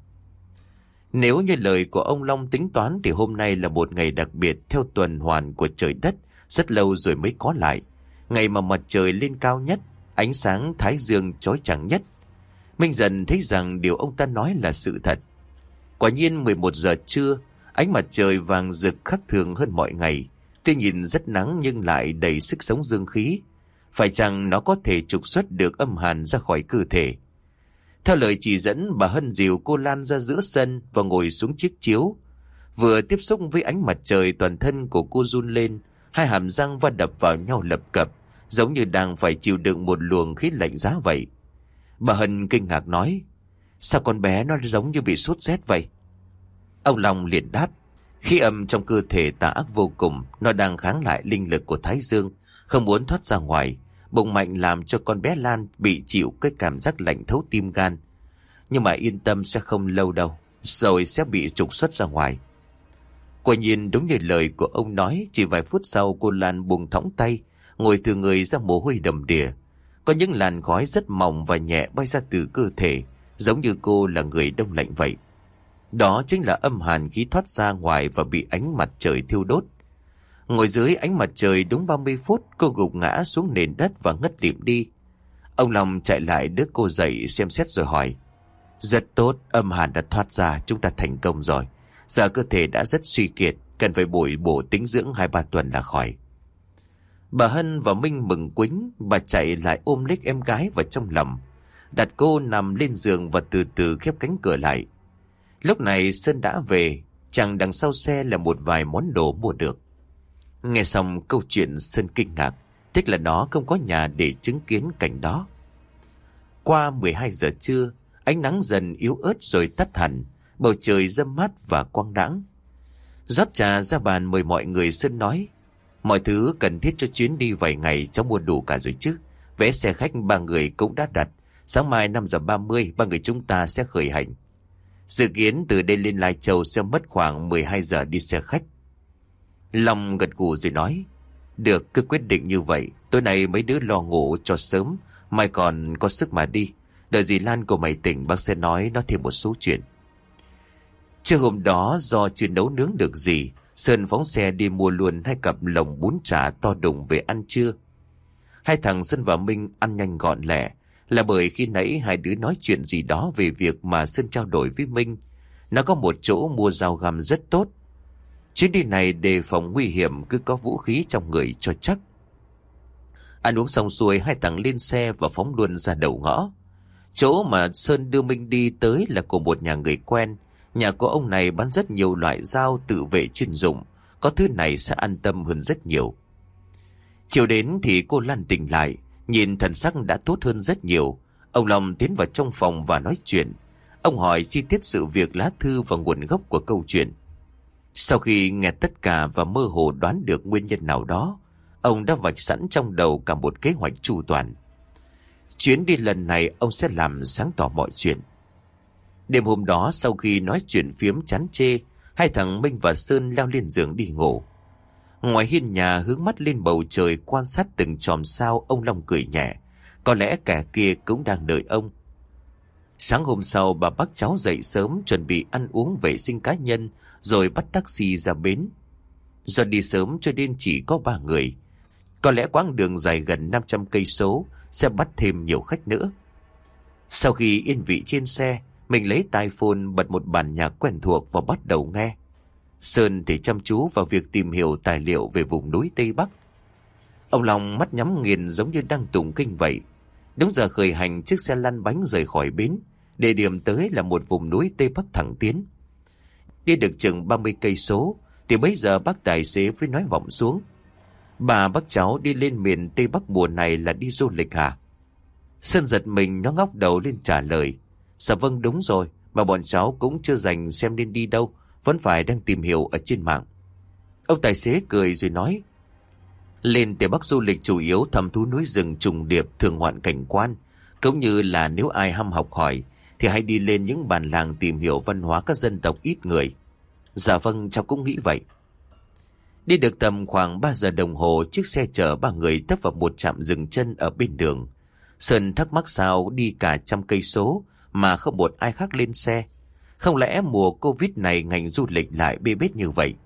Nếu như lời của ông Long tính toán thì hôm nay là một ngày đặc biệt theo tuần hoàn của trời đất, rất lâu rồi mới có lại. Ngày mà mặt trời lên cao nhất, ánh sáng thái dương chói chang nhất. Minh dần thấy rằng điều ông ta nói là sự thật. Quả nhiên 11 giờ trưa, ánh mặt trời vàng rực khác thường hơn mọi ngày. Tuy nhìn rất nắng nhưng lại đầy sức sống dương khí. Phải chăng nó có thể trục xuất được âm hàn ra khỏi cơ thể? Theo lời chỉ dẫn, bà Hân dìu cô Lan ra giữa sân và ngồi xuống chiếc chiếu. Vừa tiếp xúc với ánh mặt trời, toàn thân của cô run lên, hai hàm răng va đập vào nhau lập cập, giống như đang phải chịu đựng một luồng khí lạnh giá vậy. Bà Hân kinh ngạc nói, sao con bé nó giống như bị sốt rét vậy? Ông Long liền đáp, khí âm trong cơ thể tà ác vô cùng, nó đang kháng lại linh lực của Thái Dương, không muốn thoát ra ngoài, Bụng mạnh làm cho con bé Lan bị chịu cái cảm giác lạnh thấu tim gan. Nhưng mà yên tâm, sẽ không lâu đâu, rồi sẽ bị trục xuất ra ngoài. Quả nhiên đúng như lời của ông nói, chỉ vài phút sau cô Lan buông thõng tay, ngồi từ người ra mồ hôi đầm đìa. Có những làn khói rất mỏng và nhẹ bay ra từ cơ thể, giống như cô là người đông lạnh vậy. Đó chính là âm hàn khí thoát ra ngoài và bị ánh mặt trời thiêu đốt. Ngồi dưới ánh mặt trời đúng 30 phút, cô gục ngã xuống nền đất và ngất lịm đi. Ông Long chạy lại đỡ cô dậy xem xét rồi hỏi: Rất tốt, âm hàn đã thoát ra, chúng ta thành công rồi. Giờ cơ thể đã rất suy kiệt, cần phải bổ tĩnh dưỡng 2-3 tuần là khỏi. Bà Hân và Minh mừng quính, bà chạy lại ôm lấy em gái vào trong lòng, đặt cô nằm lên giường và từ từ khép cánh cửa lại. Lúc này Sơn đã về, chàng đằng sau xe là một vài món đồ mua được. Nghe xong câu chuyện, Sơn kinh ngạc, tiếc là nó không có nhà để chứng kiến cảnh đó. Qua 12 giờ trưa, ánh nắng dần yếu ớt rồi tắt hẳn, bầu trời râm mát và quang đãng. Rót trà ra bàn mời mọi người, Sơn nói: Mọi thứ cần thiết cho chuyến đi vài ngày cháu mua đủ cả rồi chứ. Vé xe khách 3 người cũng đã đặt. Sáng mai 5 giờ 30 3 người chúng ta sẽ khởi hành. Dự kiến từ đây lên Lai Châu sẽ mất khoảng 12 giờ đi xe khách. Long gật gù rồi nói: Được, cứ quyết định như vậy. Tối nay mấy đứa lo ngủ cho sớm, mai còn có sức mà đi. Đợi dì Lan của mày tỉnh, bác sẽ nói nó thêm một số chuyện. Trưa hôm đó do chưa nấu nướng được gì, Sơn phóng xe đi mua luôn 2 cặp lồng bún chả to đùng về ăn trưa. Hai thằng Sơn và Minh ăn nhanh gọn lẹ, là bởi khi nãy hai đứa nói chuyện gì đó về việc mà Sơn trao đổi với Minh. Nó có một chỗ mua dao găm rất tốt. Chuyến đi này đề phòng nguy hiểm, cứ có vũ khí trong người cho chắc. Ăn uống xong xuôi, hai thằng lên xe và phóng luôn ra đầu ngõ. Chỗ mà Sơn đưa Minh đi tới là của một nhà người quen. Nhà của ông này bán rất nhiều loại dao tự vệ chuyên dụng, có thứ này sẽ an tâm hơn rất nhiều. Chiều đến thì cô Lan tỉnh lại, nhìn thần sắc đã tốt hơn rất nhiều. Ông Long tiến vào trong phòng và nói chuyện. Ông hỏi chi tiết sự việc lá thư và nguồn gốc của câu chuyện. Sau khi nghe tất cả và mơ hồ đoán được nguyên nhân nào đó, ông đã vạch sẵn trong đầu cả một kế hoạch chu toàn. Chuyến đi lần này ông sẽ làm sáng tỏ mọi chuyện. Đêm hôm đó, sau khi nói chuyện phiếm chán chê, hai thằng Minh và Sơn leo lên giường đi ngủ. Ngoài hiên nhà, hướng mắt lên bầu trời quan sát từng chòm sao, ông Long cười nhẹ. Có lẽ kẻ kia cũng đang đợi ông. Sáng hôm sau, bà bắt cháu dậy sớm chuẩn bị ăn uống vệ sinh cá nhân, rồi bắt taxi ra bến. Do đi sớm cho nên chỉ có 3 người. Có lẽ quãng đường dài gần 500 cây số sẽ bắt thêm nhiều khách nữa. Sau khi yên vị trên xe, mình lấy tai phone bật một bản nhạc quen thuộc và bắt đầu nghe. Sơn thì chăm chú vào việc tìm hiểu tài liệu về vùng núi Tây Bắc. Ông Long mắt nhắm nghiền giống như đang tụng kinh vậy. Đúng giờ khởi hành, chiếc xe lăn bánh rời khỏi bến. Địa điểm tới là một vùng núi Tây Bắc thẳng tiến. Đi được chừng 30 cây số thì bấy giờ bác tài xế mới nói vọng xuống: Bà bác cháu đi lên miền Tây Bắc mùa này là đi du lịch hả? Sơn giật mình, nó ngóc đầu lên trả lời: Dạ vâng, đúng rồi, mà bọn cháu cũng chưa dành xem nên đi đâu, vẫn phải đang tìm hiểu ở trên mạng. Ông tài xế cười rồi nói: Lên Tây Bắc du lịch chủ yếu thăm thú núi rừng trùng điệp, thường hoạn cảnh quan, cũng như là nếu ai ham học hỏi thì hãy đi lên những bản làng tìm hiểu văn hóa các dân tộc ít người. Dạ vâng, cháu cũng nghĩ vậy. Đi được tầm khoảng 3 giờ đồng hồ, chiếc xe chở 3 người tấp vào một trạm dừng chân ở bên đường. Sơn thắc mắc sao đi cả 100 cây số mà không một ai khác lên xe. Không lẽ mùa Covid này ngành du lịch lại bê bết như vậy?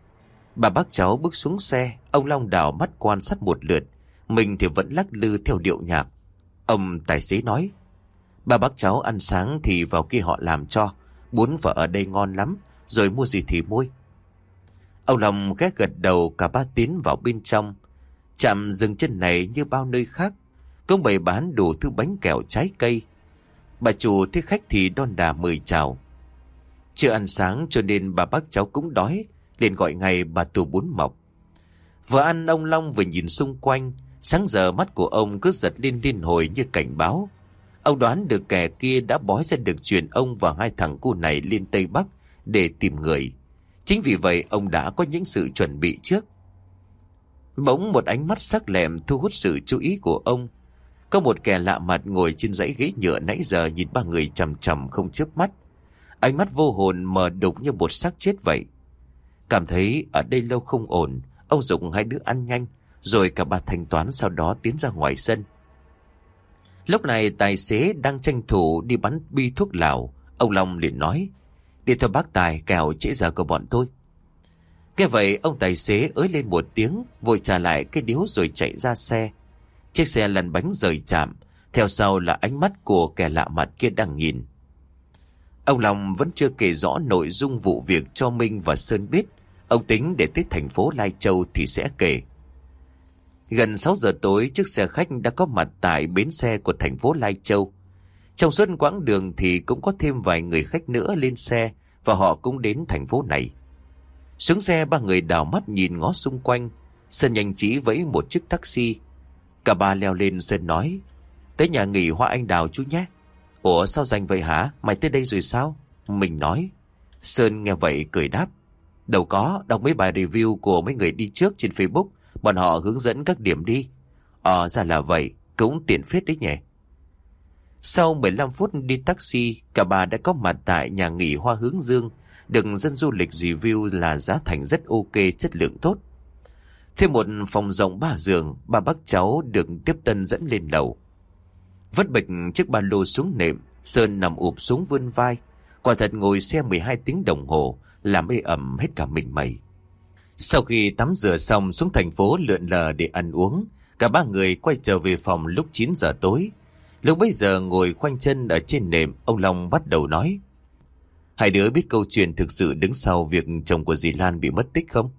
Bà bác cháu bước xuống xe, ông Long đảo mắt quan sát một lượt, mình thì vẫn lắc lư theo điệu nhạc. Ông tài xế nói: Bà bác cháu ăn sáng thì vào kia họ làm cho, bún phở ở đây ngon lắm, rồi mua gì thì mua. Ông Long ghé gật đầu, cả ba tiến vào bên trong. Trạm dừng chân này như bao nơi khác, cũng bày bán đủ thứ bánh kẹo trái cây. Bà chủ thấy khách thì đon đà mời chào. Chưa ăn sáng cho nên bà bác cháu cũng đói, liền gọi ngay bà tù bún mọc. Vừa ăn, ông Long vừa nhìn xung quanh. Sáng giờ mắt của ông cứ giật lên liên hồi như cảnh báo. Ông đoán được kẻ kia đã bói ra được chuyện ông và hai thằng cu này lên Tây Bắc để tìm người. Chính vì vậy ông đã có những sự chuẩn bị trước. Bỗng một ánh mắt sắc lẹm thu hút sự chú ý của ông. Có một kẻ lạ mặt ngồi trên dãy ghế nhựa nãy giờ nhìn ba người chằm chằm không chớp mắt. Ánh mắt vô hồn mờ đục như một xác chết vậy. Cảm thấy ở đây lâu không ổn, ông giục hai đứa ăn nhanh, rồi cả ba thanh toán, sau đó tiến ra ngoài sân. Lúc này tài xế đang tranh thủ đi bắn bi thuốc lào. Ông Long liền nói: "Đi thôi bác Tài, kẻo trễ giờ của bọn tôi." Nghe vậy ông tài xế ới lên một tiếng, vội trả lại cái điếu rồi chạy ra xe. Chiếc xe lăn bánh rời trạm, theo sau là ánh mắt của kẻ lạ mặt kia đang nhìn. Ông Long vẫn chưa kể rõ nội dung vụ việc cho Minh và Sơn biết. Ông tính để tới thành phố Lai Châu thì sẽ kể. Gần 6 giờ tối, chiếc xe khách đã có mặt tại bến xe của thành phố Lai Châu. Trong suốt quãng đường thì cũng có thêm vài người khách nữa lên xe, và họ cũng đến thành phố này. Xuống xe, ba người đảo mắt nhìn ngó xung quanh. Sơn nhanh trí vẫy một chiếc taxi. Cả ba leo lên. Sơn nói: "Tới nhà nghỉ Hoa Anh Đào chú nhé." "Ủa sao rành vậy hả? Mày tới đây rồi sao?" Mình nói. Sơn nghe vậy cười đáp: "Đâu có, đọc mấy bài review của mấy người đi trước trên Facebook. Bọn họ hướng dẫn các điểm đi." Ra là vậy, cũng tiện phết đấy nhỉ." Sau 15 phút đi taxi, cả ba đã có mặt tại nhà nghỉ Hoa Hướng Dương, được dân du lịch review là giá thành rất ok, chất lượng tốt. Thêm một phòng rộng 3 giường, ba bác cháu được tiếp tân dẫn lên lầu. Vất bịch chiếc ba lô xuống nệm, Sơn nằm ụp xuống vươn vai. Quả thật ngồi xe 12 tiếng đồng hồ, làm ê ẩm hết cả mình mẩy. Sau khi tắm rửa xong, xuống thành phố lượn lờ để ăn uống. Cả ba người quay trở về phòng lúc 9 giờ tối. Lúc bấy giờ ngồi khoanh chân ở trên nệm, ông Long bắt đầu nói: "Hai đứa biết câu chuyện thực sự đứng sau việc chồng của dì Lan bị mất tích không?"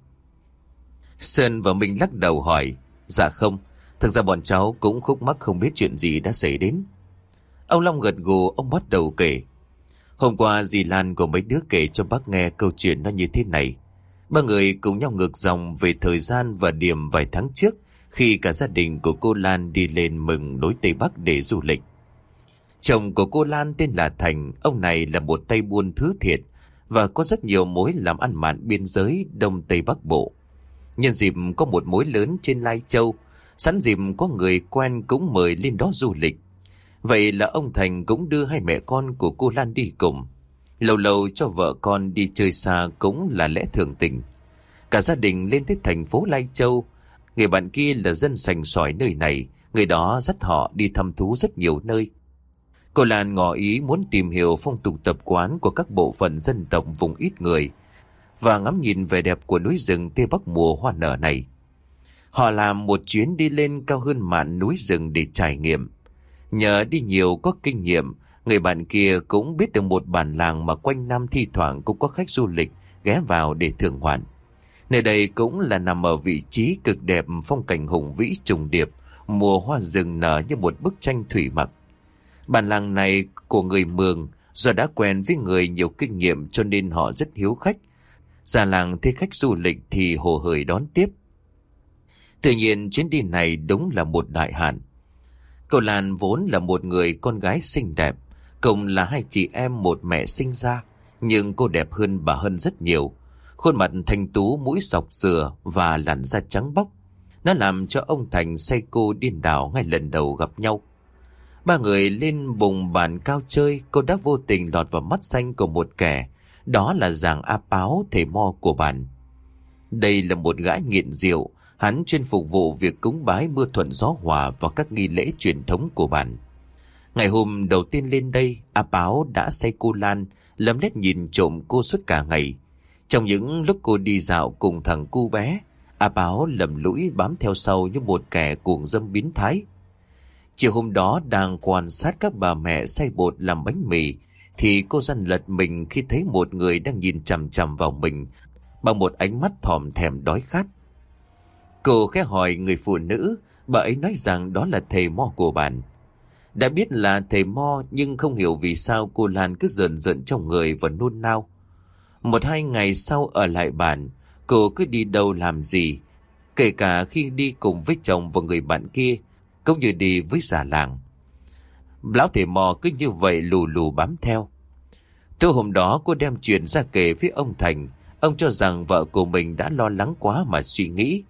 Sơn và Minh lắc đầu hỏi: "Dạ không, thực ra bọn cháu cũng khúc mắc không biết chuyện gì đã xảy đến." Ông Long gật gù, ông bắt đầu kể: "Hôm qua dì Lan của mấy đứa kể cho bác nghe câu chuyện nó như thế này. Ba người cùng nhau ngược dòng về thời gian và điểm vài tháng trước, khi cả gia đình của cô Lan đi lên mừng nối Tây Bắc để du lịch. Chồng của cô Lan tên là Thành, ông này là một tay buôn thứ thiệt và có rất nhiều mối làm ăn mạn biên giới Đông Tây Bắc Bộ. Nhân dịp có một mối lớn trên Lai Châu, sẵn dịp có người quen cũng mời lên đó du lịch. Vậy là ông Thành cũng đưa hai mẹ con của cô Lan đi cùng. Lâu lâu cho vợ con đi chơi xa cũng là lẽ thường tình. Cả gia đình lên tới thành phố Lai Châu. Người bạn kia là dân sành sỏi nơi này, người đó dắt họ đi thăm thú rất nhiều nơi. Cô Lan ngỏ ý muốn tìm hiểu phong tục tập quán của các bộ phận dân tộc vùng ít người và ngắm nhìn vẻ đẹp của núi rừng Tây Bắc mùa hoa nở này. Họ làm một chuyến đi lên cao hơn mạn núi rừng để trải nghiệm. Nhờ đi nhiều có kinh nghiệm, người bạn kia cũng biết được một bản làng mà quanh năm thi thoảng cũng có khách du lịch ghé vào để thưởng ngoạn. Nơi đây cũng là nằm ở vị trí cực đẹp, phong cảnh hùng vĩ trùng điệp, mùa hoa rừng nở như một bức tranh thủy mặc. Bản làng này của người Mường, do đã quen với người nhiều kinh nghiệm cho nên họ rất hiếu khách. Già làng thấy khách du lịch thì hồ hởi đón tiếp. Tuy nhiên chuyến đi này đúng là một đại hạn. Cô Lan vốn là một người con gái xinh đẹp, cùng là hai chị em một mẹ sinh ra, nhưng cô đẹp hơn bà Hân rất nhiều. Khuôn mặt thanh tú, mũi sọc sừa và làn da trắng bóc. Nó làm cho ông Thành say cô điên đảo ngay lần đầu gặp nhau. Ba người lên bùng bàn cao chơi, cô đã vô tình lọt vào mắt xanh của một kẻ. Đó là Giàng A Páo, thầy mo của bản. Đây là một gã nghiện rượu, hắn chuyên phục vụ việc cúng bái mưa thuận gió hòa và các nghi lễ truyền thống của bản. Ngày hôm đầu tiên lên đây, A Páo đã say cô Lan, lấm lét nhìn trộm cô suốt cả ngày. Trong những lúc cô đi dạo cùng thằng cu bé, A Páo lầm lũi bám theo sau như một kẻ cuồng dâm biến thái. Chiều hôm đó đang quan sát các bà mẹ xay bột làm bánh mì, thì cô giật lật mình khi thấy một người đang nhìn chằm chằm vào mình bằng một ánh mắt thòm thèm đói khát. Cô khẽ hỏi người phụ nữ, bà ấy nói rằng đó là thầy mo của bản. Đã biết là thầy mo nhưng không hiểu vì sao cô Lan cứ rờn rợn trong người và nôn nao. 1-2 ngày sau ở lại bản, cô cứ đi đâu làm gì, kể cả khi đi cùng với chồng và người bạn kia, cũng như đi với già làng. Lão thầy mò cứ như vậy lù lù bám theo. Tối hôm đó cô đem chuyện ra kể với ông Thành. Ông cho rằng vợ của mình đã lo lắng quá mà suy nghĩ.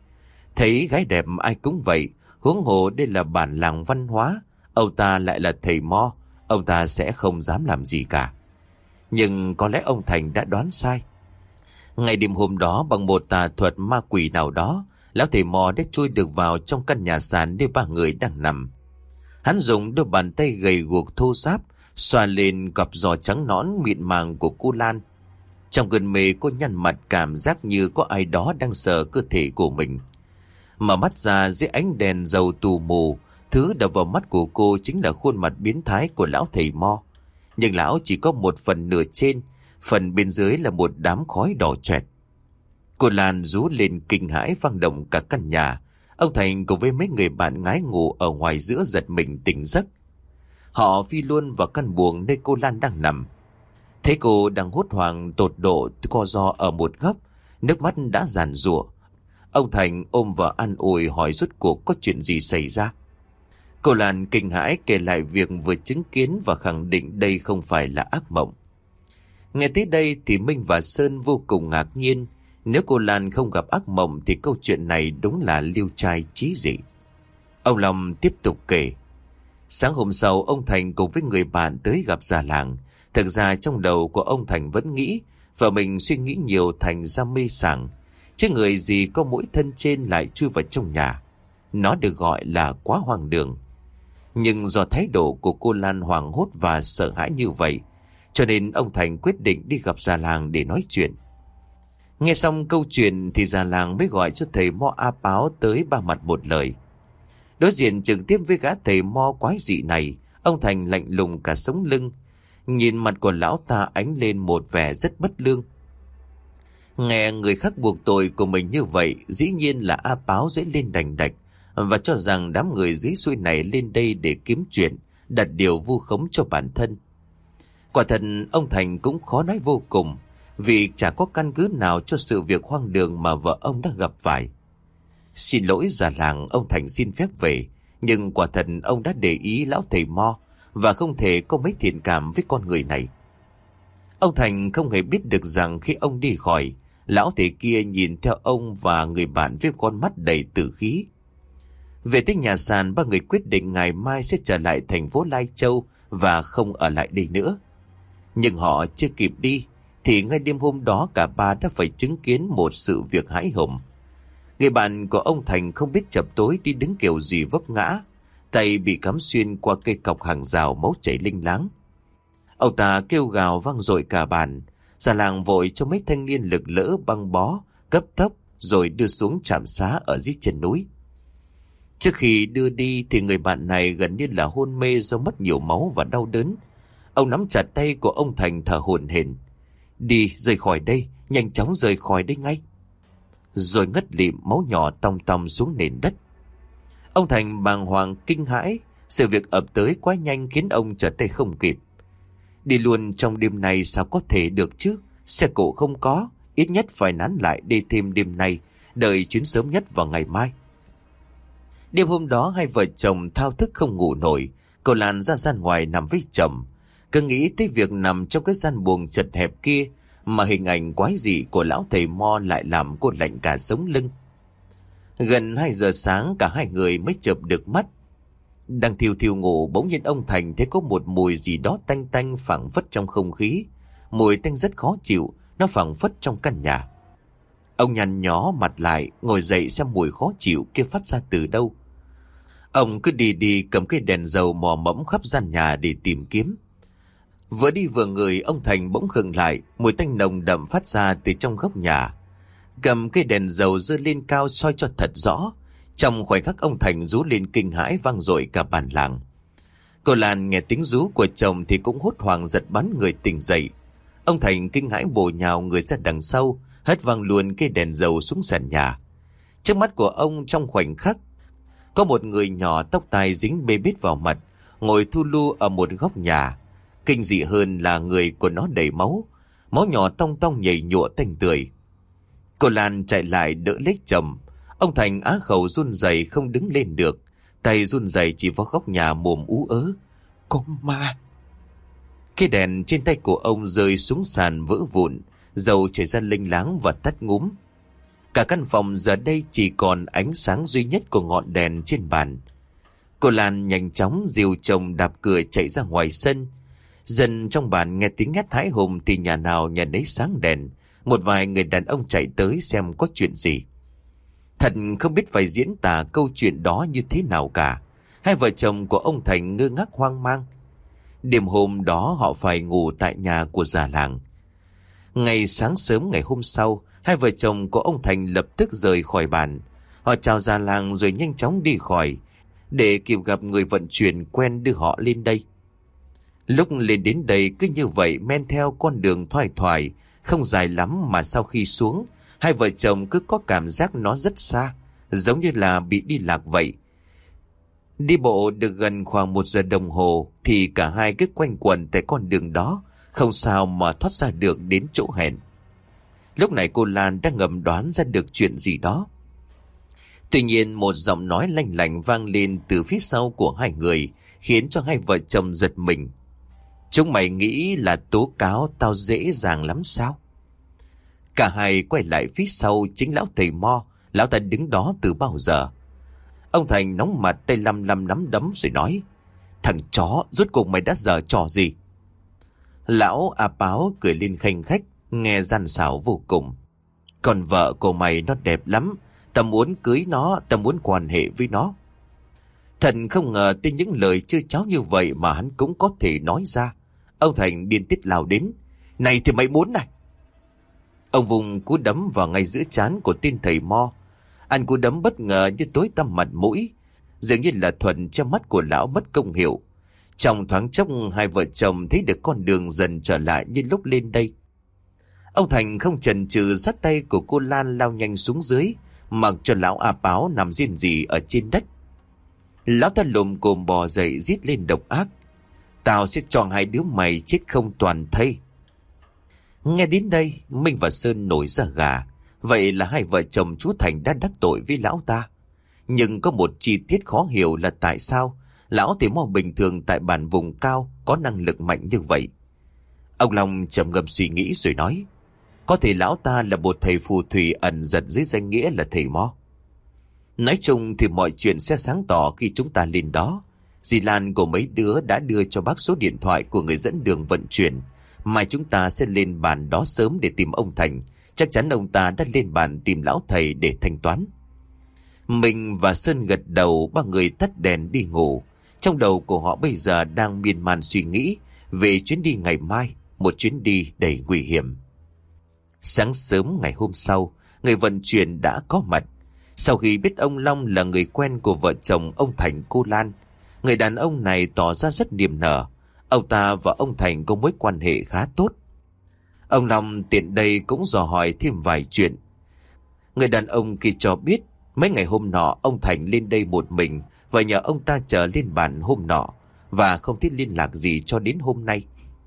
Thấy gái đẹp ai cũng vậy, huống hồ đây là bản làng văn hóa, ông ta lại là thầy mo, ông ta sẽ không dám làm gì cả. Nhưng có lẽ ông Thành đã đoán sai. Ngày đêm hôm đó, bằng một tà thuật ma quỷ nào đó, lão thầy mò đã chui được vào trong căn nhà sàn nơi ba người đang nằm. Hắn dùng đôi bàn tay gầy guộc thô ráp xoa lên cặp giò trắng nõn mịn màng của cô Lan. Trong cơn mê, cô nhăn mặt cảm giác như có ai đó đang sờ cơ thể của mình. Mở mắt ra dưới ánh đèn dầu tù mù, thứ đập vào mắt của cô chính là khuôn mặt biến thái của lão thầy mo. Nhưng lão chỉ có một phần nửa trên, phần bên dưới là một đám khói đỏ chẹt. Cô Lan rú lên kinh hãi vang động cả căn nhà. Ông Thành cùng với mấy người bạn ngái ngủ ở ngoài giữa giật mình tỉnh giấc. Họ phi luôn vào căn buồng nơi cô Lan đang nằm. Thấy cô đang hốt hoảng tột độ co ro ở một góc, nước mắt đã giàn giụa. Ông Thành ôm vợ an ủi hỏi rốt cuộc có chuyện gì xảy ra. Cô Lan kinh hãi kể lại việc vừa chứng kiến và khẳng định đây không phải là ác mộng. Nghe tới đây thì Minh và Sơn vô cùng ngạc nhiên. Nếu cô Lan không gặp ác mộng thì câu chuyện này đúng là liêu trai chí dị. Ông Long tiếp tục kể. Sáng hôm sau, ông Thành cùng với người bạn tới gặp già làng. Thực ra trong đầu của ông Thành vẫn nghĩ vợ mình suy nghĩ nhiều thành ra mê sảng. Chứ người gì có mũi thân trên lại chui vào trong nhà. Nó được gọi là quá hoang đường. Nhưng do thái độ của cô Lan hoảng hốt và sợ hãi như vậy, cho nên ông Thành quyết định đi gặp già làng để nói chuyện. Nghe xong câu chuyện thì già làng mới gọi cho thầy mo A Páo tới ba mặt một lời. Đối diện trực tiếp với gã thầy mo quái dị này, ông Thành lạnh lùng cả sống lưng. Nhìn mặt của lão ta ánh lên một vẻ rất bất lương. Nghe người khác buộc tội của mình như vậy, dĩ nhiên là A Páo dễ lên đành đạch và cho rằng đám người dưới xuôi này lên đây để kiếm chuyện, đặt điều vu khống cho bản thân. Quả thật ông Thành cũng khó nói vô cùng, vì chả có căn cứ nào cho sự việc hoang đường mà vợ ông đã gặp phải. Xin lỗi già làng, ông Thành xin phép về, nhưng quả thật ông đã để ý lão thầy mo và không thể có mấy thiện cảm với con người này. Ông Thành không hề biết được rằng khi ông đi khỏi, lão thầy kia nhìn theo ông và người bạn với con mắt đầy tử khí. Về tới nhà sàn, ba người quyết định ngày mai sẽ trở lại thành phố Lai Châu và không ở lại đây nữa. Nhưng họ chưa kịp đi thì ngay đêm hôm đó cả ba đã phải chứng kiến một sự việc hãi hùng. Người bạn của ông Thành không biết chập tối đi đứng kiểu gì vấp ngã, tay bị cắm xuyên qua cây cọc hàng rào, máu chảy linh láng. Ông ta kêu gào vang dội cả bản. Già làng vội cho mấy thanh niên lực lỡ băng bó, cấp tốc rồi đưa xuống trạm xá ở dưới chân núi. Trước khi đưa đi thì người bạn này gần như là hôn mê do mất nhiều máu và đau đớn. Ông nắm chặt tay của ông Thành thở hổn hển. Đi, rời khỏi đây, nhanh chóng rời khỏi đây ngay. Rồi ngất lịm, máu nhỏ tong tong xuống nền đất. Ông Thành bàng hoàng kinh hãi, sự việc ập tới quá nhanh khiến ông trở tay không kịp. Đi luôn trong đêm này sao có thể được chứ? Xe cộ không có, ít nhất phải nán lại đi thêm đêm nay, đợi chuyến sớm nhất vào ngày mai. Đêm hôm đó hai vợ chồng thao thức không ngủ nổi. Cô Lan ra gian ngoài nằm với chồng. Cứ nghĩ tới việc nằm trong cái gian buồng chật hẹp kia mà hình ảnh quái dị của lão thầy mo lại làm cô lạnh cả sống lưng. Gần 2 giờ sáng cả hai người mới chợp được mắt. Đang thiêu thiêu ngủ, bỗng nhiên ông Thành thấy có một mùi gì đó tanh tanh phảng phất trong không khí. Mùi tanh rất khó chịu, nó phảng phất trong căn nhà. Ông nhăn nhó mặt lại, ngồi dậy xem mùi khó chịu kia phát ra từ đâu. Ông cứ đi đi cầm cái đèn dầu mò mẫm khắp gian nhà để tìm kiếm. Vừa đi vừa ngửi, ông Thành bỗng khựng lại, mùi tanh nồng đậm phát ra từ trong góc nhà. Cầm cái đèn dầu giơ lên cao soi cho thật rõ. Trong khoảnh khắc ông Thành rú lên kinh hãi vang dội cả bản làng. Cô Lan nghe tiếng rú của chồng thì cũng hốt hoảng giật bắn người tỉnh dậy. Ông Thành kinh hãi bổ nhào người ra đằng sau, hất văng luôn cái đèn dầu xuống sàn nhà. Trước mắt của ông trong khoảnh khắc, có một người nhỏ tóc tai dính bê bết vào mặt, ngồi thu lu ở một góc nhà. Kinh dị hơn là người của nó đầy máu, máu nhỏ tong tong nhầy nhụa tanh tưởi. Cô Lan chạy lại đỡ lấy chồng. Ông Thành á khẩu run rẩy không đứng lên được, tay run rẩy chỉ vào góc nhà mồm ú ớ. Có ma! Cái đèn trên tay của ông rơi xuống sàn vỡ vụn, dầu chảy ra linh láng và tắt ngúm. Cả căn phòng giờ đây chỉ còn ánh sáng duy nhất của ngọn đèn trên bàn. Cô Lan nhanh chóng dìu chồng đạp cửa chạy ra ngoài sân. Dân trong bản nghe tiếng hét hãi hùng thì nhà nào nhà nấy sáng đèn. Một vài người đàn ông chạy tới xem có chuyện gì. Thật không biết phải diễn tả câu chuyện đó như thế nào cả. Hai vợ chồng của ông Thành ngơ ngác hoang mang. Đêm hôm đó họ phải ngủ tại nhà của già làng. Ngày sáng sớm ngày hôm sau, hai vợ chồng của ông Thành lập tức rời khỏi bản. Họ chào già làng rồi nhanh chóng đi khỏi, để kịp gặp người vận chuyển quen đưa họ lên đây. Lúc lên đến đây cứ như vậy men theo con đường thoải thoải, không dài lắm mà sau khi xuống, hai vợ chồng cứ có cảm giác nó rất xa, giống như là bị đi lạc vậy. Đi bộ được gần khoảng 1 giờ đồng hồ thì cả hai cứ quanh quẩn tại con đường đó, không sao mà thoát ra được đến chỗ hẹn. Lúc này cô Lan đang ngầm đoán ra được chuyện gì đó. Tuy nhiên một giọng nói lanh lảnh vang lên từ phía sau của hai người, khiến cho hai vợ chồng giật mình. Chúng mày nghĩ là tố cáo tao dễ dàng lắm sao? Cả hai quay lại phía sau chính lão thầy Mo. Lão ta đứng đó từ bao giờ. Ông Thành nóng mặt, tay lăm lăm nắm đấm rồi nói: Thằng chó, rốt cuộc mày đã giở trò gì? Lão A Páo cười lên khanh khách, nghe gian xảo vô cùng. Còn vợ của mày nó đẹp lắm, tao muốn cưới nó, tao muốn quan hệ với nó. Thật không ngờ tên những lời chơ cháo như vậy mà hắn cũng có thể nói ra. Ông Thành điên tiết lao đến: Này thì mày muốn này! Ông vùng cú đấm vào ngay giữa trán của tên thầy Mo. Ăn cú đấm bất ngờ như tối tăm mặt mũi, dường như là thuận cho mắt của lão mất công hiệu. Trong thoáng chốc hai vợ chồng thấy được con đường dần trở lại như lúc lên đây. Ông Thành không chần chừ dắt tay của cô Lan lao nhanh xuống dưới, mặc cho lão A Páo nằm riêng rỉ ở trên đất. Lão ta lồm cồm bò dậy rít lên độc ác: Tao sẽ cho hai đứa mày chết không toàn thây. Nghe đến đây Minh và Sơn nổi da gà. Vậy là hai vợ chồng chú Thành đã đắc tội với lão ta. Nhưng có một chi tiết khó hiểu là tại sao lão thì Mo bình thường tại bản vùng cao có năng lực mạnh như vậy. Ông Long trầm ngâm suy nghĩ rồi nói: Có thể lão ta là một thầy phù thủy ẩn giật dưới danh nghĩa là thầy Mo. Nói chung thì mọi chuyện sẽ sáng tỏ khi chúng ta lên đó. Dì Lan của mấy đứa đã đưa cho bác số điện thoại của người dẫn đường vận chuyển. Mai chúng ta sẽ lên bàn đó sớm để tìm ông Thành. Chắc chắn ông ta đã lên bàn tìm lão thầy để thanh toán. Mình và Sơn gật đầu, ba người tắt đèn đi ngủ. Trong đầu của họ bây giờ đang miên man suy nghĩ về chuyến đi ngày mai, một chuyến đi đầy nguy hiểm. Sáng sớm ngày hôm sau, người vận chuyển đã có mặt. Sau khi biết ông Long là người quen của vợ chồng ông Thành cô Lan, người đàn ông này tỏ ra rất niềm nở. Ông ta và ông Thành có mối quan hệ khá tốt. Ông Long tiện đây cũng dò hỏi thêm vài chuyện. Người đàn ông kia cho biết mấy ngày hôm nọ ông Thành lên đây một mình và nhờ ông ta chờ lên bàn hôm nọ, và không thấy liên lạc gì cho đến hôm nay.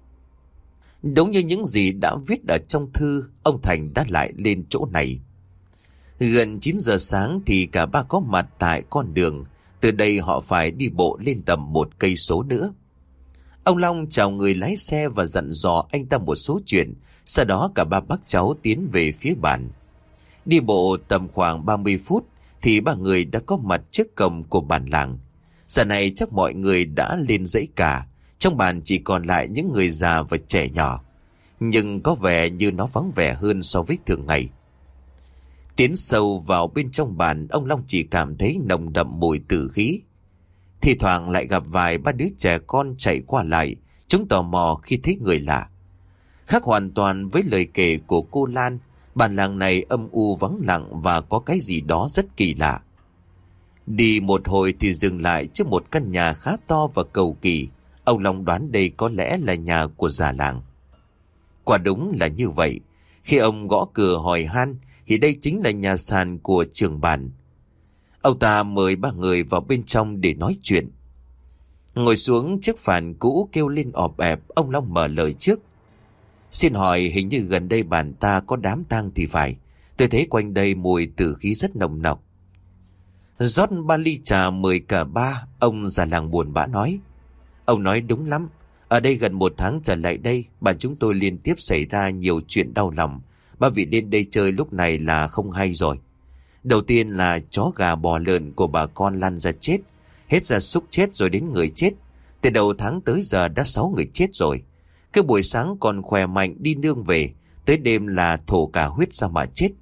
Đúng như những gì đã viết ở trong thư, ông Thành đã lại lên chỗ này. Gần 9 giờ sáng thì cả ba có mặt tại con đường. Từ đây họ phải đi bộ lên tầm 1 cây số nữa. Ông Long chào người lái xe và dặn dò anh ta một số chuyện. Sau đó cả ba bác cháu tiến về phía bản. Đi bộ tầm khoảng 30 phút thì ba người đã có mặt trước cổng của bản làng. Giờ này chắc mọi người đã lên dãy cả. Trong bản chỉ còn lại những người già và trẻ nhỏ. Nhưng có vẻ như nó vắng vẻ hơn so với thường ngày. Tiến sâu vào bên trong bản, ông Long chỉ cảm thấy nồng đậm mùi tử khí. Thì thoảng lại gặp vài ba đứa trẻ con chạy qua lại. Chúng tò mò khi thấy người lạ. Khác hoàn toàn với lời kể của cô Lan, bản làng này âm u vắng lặng và có cái gì đó rất kỳ lạ. Đi một hồi thì dừng lại trước một căn nhà khá to và cầu kỳ. Ông Long đoán đây có lẽ là nhà của già làng. Quả đúng là như vậy. Khi ông gõ cửa hỏi han thì đây chính là nhà sàn của trưởng bản. Ông ta mời ba người vào bên trong để nói chuyện. Ngồi xuống chiếc phản cũ kêu lên ọp ẹp, ông Long mở lời trước. Xin hỏi, hình như gần đây bản ta có đám tang thì phải. Tôi thấy quanh đây mùi tử khí rất nồng nặc. Rót 3 ly trà mời cả ba, ông già làng buồn bã nói. Ông nói đúng lắm. Ở đây gần 1 tháng trở lại đây, bản chúng tôi liên tiếp xảy ra nhiều chuyện đau lòng. Ba vị đến đây chơi lúc này là không hay rồi. Đầu tiên là chó gà bò lợn của bà con lăn ra chết. Hết gia súc chết rồi đến người chết. Từ đầu tháng tới giờ đã 6 người chết rồi. Cái buổi sáng còn khỏe mạnh đi nương về, tới đêm là thổ cả huyết ra mà chết.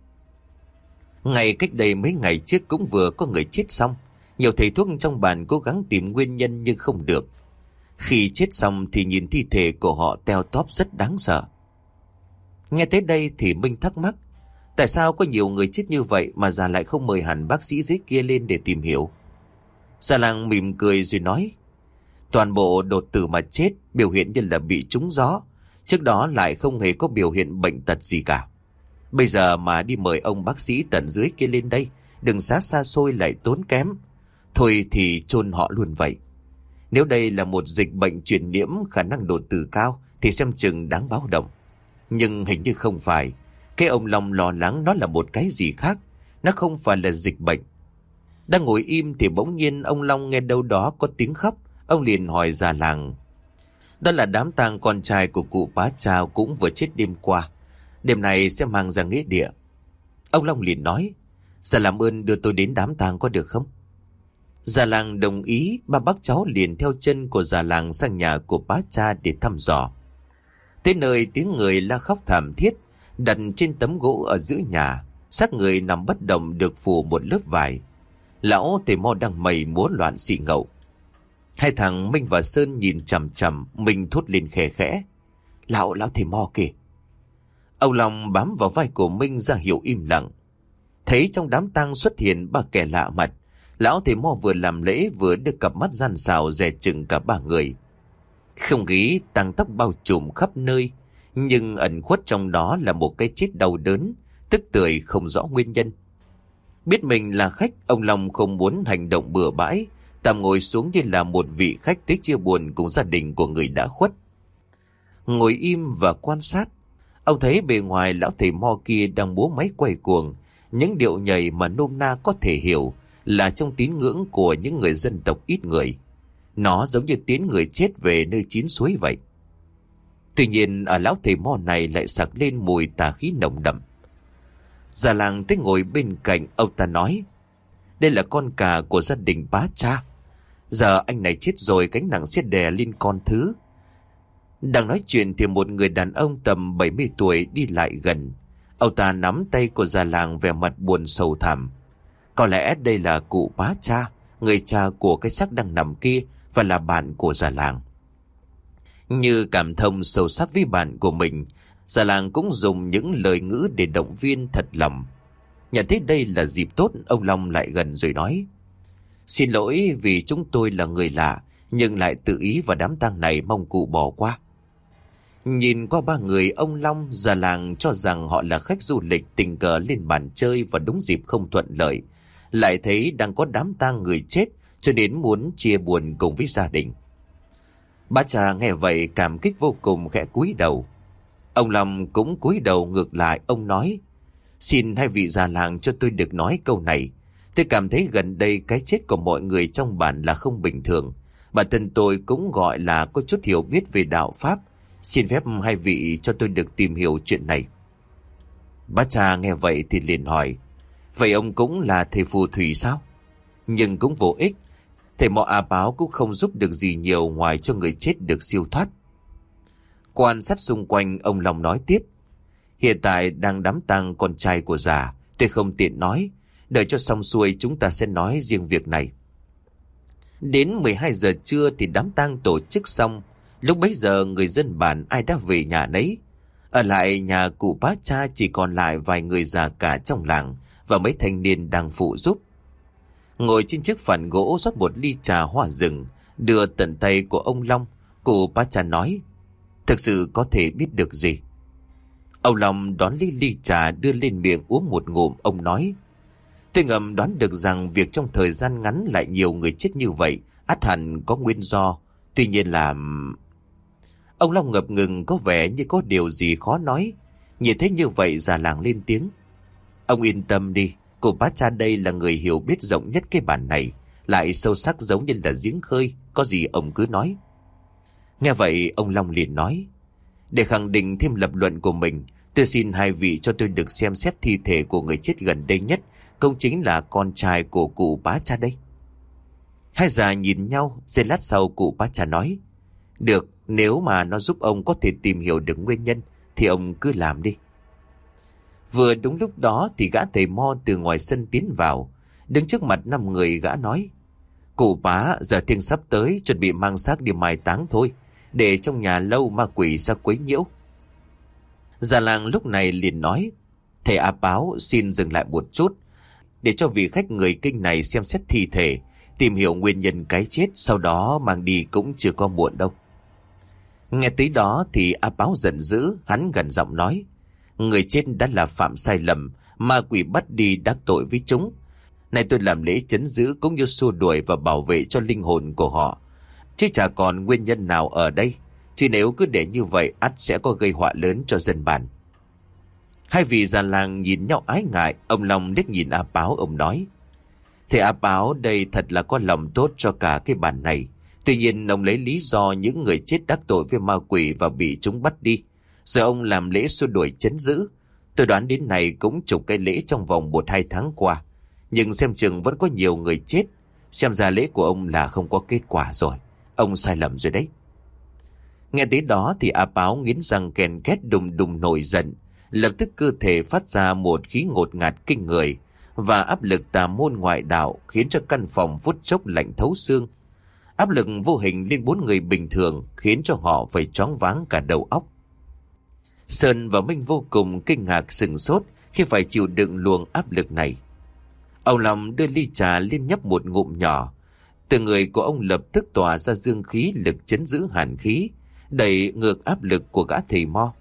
Ngày cách đây mấy ngày trước cũng vừa có người chết xong. Nhiều thầy thuốc trong bản cố gắng tìm nguyên nhân nhưng không được. Khi chết xong thì nhìn thi thể của họ teo tóp rất đáng sợ. Nghe tới đây thì Minh thắc mắc, tại sao có nhiều người chết như vậy mà già lại không mời hẳn bác sĩ dưới kia lên để tìm hiểu. Già làng mỉm cười rồi nói, toàn bộ đột tử mà chết biểu hiện như là bị trúng gió, trước đó lại không hề có biểu hiện bệnh tật gì cả. Bây giờ mà đi mời ông bác sĩ tận dưới kia lên đây, đừng xa xôi lại tốn kém. Thôi thì chôn họ luôn vậy. Nếu đây là một dịch bệnh truyền nhiễm khả năng đột tử cao thì xem chừng đáng báo động. Nhưng hình như không phải. Cái ông Long lo lắng nó là một cái gì khác. Nó không phải là dịch bệnh. Đang ngồi im thì bỗng nhiên ông Long nghe đâu đó có tiếng khóc. Ông liền hỏi già làng. Đó là đám tang con trai của cụ Bá Trao cũng vừa chết đêm qua. Đêm này sẽ mang ra nghĩa địa. Ông Long liền nói, già làm ơn đưa tôi đến đám tang có được không? Già làng đồng ý. Ba bác cháu liền theo chân của già làng sang nhà của Bá Cha để thăm dò. Tới nơi tiếng người la khóc thảm thiết. Đặt trên tấm gỗ ở giữa nhà, xác người nằm bất động được phủ một lớp vải. Lão thầy mo đang mày múa loạn xì ngậu. Hai thằng Minh và Sơn nhìn chằm chằm. Minh thốt lên khẽ khẽ, Lão thầy mo kìa. Ông Long bám vào vai của Minh ra hiệu im lặng. Thấy trong đám tang xuất hiện ba kẻ lạ mặt. Lão thầy mo vừa làm lễ vừa đưa cặp mắt gian xảo dè chừng cả ba người. Không khí tang tóc bao trùm khắp nơi, nhưng ẩn khuất trong đó là một cái chết đau đớn, tức tưởi không rõ nguyên nhân. Biết mình là khách, ông Long không muốn hành động bừa bãi, tạm ngồi xuống như là một vị khách tới chia buồn cùng gia đình của người đã khuất. Ngồi im và quan sát, ông thấy bề ngoài lão thầy mo kia đang múa máy quay cuồng, những điệu nhảy mà nôm na có thể hiểu là trong tín ngưỡng của những người dân tộc ít người. Nó giống như tiến người chết về nơi chín suối vậy. Tuy nhiên ở lão thầy mo này lại sặc lên mùi tà khí nồng đậm. Già làng tới ngồi bên cạnh, ông ta nói, đây là con cà của gia đình Bá Cha. Giờ anh này chết rồi, gánh nặng sẽ đè lên con thứ. Đang nói chuyện thì một người đàn ông tầm 70 tuổi đi lại gần. Ông ta nắm tay của già làng, vẻ mặt buồn sầu thảm. Có lẽ đây là cụ Bá Cha, người cha của cái xác đang nằm kia, và là bạn của già làng. Như cảm thông sâu sắc với bạn của mình, già làng cũng dùng những lời ngữ để động viên thật lòng. Nhận thấy đây là dịp tốt, ông Long lại gần rồi nói, xin lỗi vì chúng tôi là người lạ, nhưng lại tự ý vào đám tang này, mong cụ bỏ qua. Nhìn qua ba người ông Long, già làng cho rằng họ là khách du lịch tình cờ lên bàn chơi và đúng dịp không thuận lợi, lại thấy đang có đám tang người chết cho đến muốn chia buồn cùng với gia đình. Bá Cha nghe vậy cảm kích vô cùng, khẽ cúi đầu. Ông Long cũng cúi đầu ngược lại. Ông nói, xin hai vị già làng cho tôi được nói câu này. Tôi cảm thấy gần đây cái chết của mọi người trong bản là không bình thường. Bản thân tôi cũng gọi là có chút hiểu biết về đạo Pháp. Xin phép hai vị cho tôi được tìm hiểu chuyện này. Bá Cha nghe vậy thì liền hỏi, vậy ông cũng là thầy phù thủy sao? Nhưng cũng vô ích. Thầy mọ à báo cũng không giúp được gì nhiều ngoài cho người chết được siêu thoát. Quan sát xung quanh, ông Long nói tiếp, hiện tại đang đám tang con trai của già, tôi không tiện nói. Đợi cho xong xuôi chúng ta sẽ nói riêng việc này. Đến 12 giờ trưa thì đám tang tổ chức xong. Lúc bấy giờ người dân bản ai đã về nhà nấy. Ở lại nhà cụ Bá Cha chỉ còn lại vài người già cả trong làng và mấy thanh niên đang phụ giúp. Ngồi trên chiếc phản gỗ rót một ly trà hoa rừng, đưa tận tay của ông Long, cụ Bá Cha nói, thực sự có thể biết được gì? Ông Long đón ly trà đưa lên miệng uống một ngụm. Ông nói, tôi ngầm đoán được rằng việc trong thời gian ngắn lại nhiều người chết như vậy ắt hẳn có nguyên do. Tuy nhiên là... Ông Long ngập ngừng, có vẻ như có điều gì khó nói. Nhìn thấy như vậy, già làng lên tiếng, ông yên tâm đi, cụ Bá Cha đây là người hiểu biết rộng nhất cái bản này, lại sâu sắc giống như là giếng khơi, có gì ông cứ nói. Nghe vậy ông Long liền nói, để khẳng định thêm lập luận của mình, Tôi xin hai vị cho tôi được xem xét thi thể của người chết gần đây nhất, cũng chính là con trai của cụ bá cha đây. Hai già nhìn nhau, giây lát sau cụ bá cha nói: Được, nếu mà nó giúp ông có thể tìm hiểu được nguyên nhân thì ông cứ làm đi. Vừa đúng lúc đó thì gã thầy mo từ ngoài sân tiến vào, đứng trước mặt 5 người. Gã nói: Cụ bá, giờ thiêng sắp tới, chuẩn bị mang xác đi mai táng thôi, để trong nhà lâu ma quỷ ra quấy nhiễu. Già làng lúc này liền nói: Thầy A Báo xin dừng lại một chút, để cho vị khách người Kinh này xem xét thi thể, tìm hiểu nguyên nhân cái chết, sau đó mang đi cũng chưa có muộn đâu. Nghe tới đó thì A Báo giận dữ, hắn gần giọng nói: Người chết đã là phạm sai lầm, ma quỷ bắt đi đắc tội với chúng. Này tôi làm lễ trấn giữ cũng như xua đuổi và bảo vệ cho linh hồn của họ, chứ chả còn nguyên nhân nào ở đây. Chỉ nếu cứ để như vậy ắt sẽ có gây họa lớn cho dân bản. Hai vị già làng nhìn nhau ái ngại. Ông Long liếc nhìn A Báo, ông nói: Thầy A Báo đây thật là có lòng tốt cho cả cái bản này. Tuy nhiên ông lấy lý do những người chết đắc tội với ma quỷ và bị chúng bắt đi, giờ ông làm lễ xua đuổi trấn giữ. Tôi đoán đến này cũng chục cái lễ trong vòng 1-2 tháng qua, nhưng xem chừng vẫn có nhiều người chết. Xem ra lễ của ông là không có kết quả rồi. Ông sai lầm rồi đấy. Nghe tới đó thì A Báo nghiến răng ken két, đùng đùng nổi giận. Lập tức cơ thể phát ra một khí ngột ngạt kinh người, và áp lực tà môn ngoại đạo khiến cho căn phòng phút chốc lạnh thấu xương. Áp lực vô hình lên 4 người bình thường khiến cho họ phải choáng váng cả đầu óc. Sơn và Minh vô cùng kinh ngạc sửng sốt khi phải chịu đựng luồng áp lực này. Ông Long đưa ly trà lên nhấp một ngụm nhỏ. Từ người của ông lập tức tỏa ra dương khí lực chấn giữ hàn khí, đẩy ngược áp lực của gã thầy mo.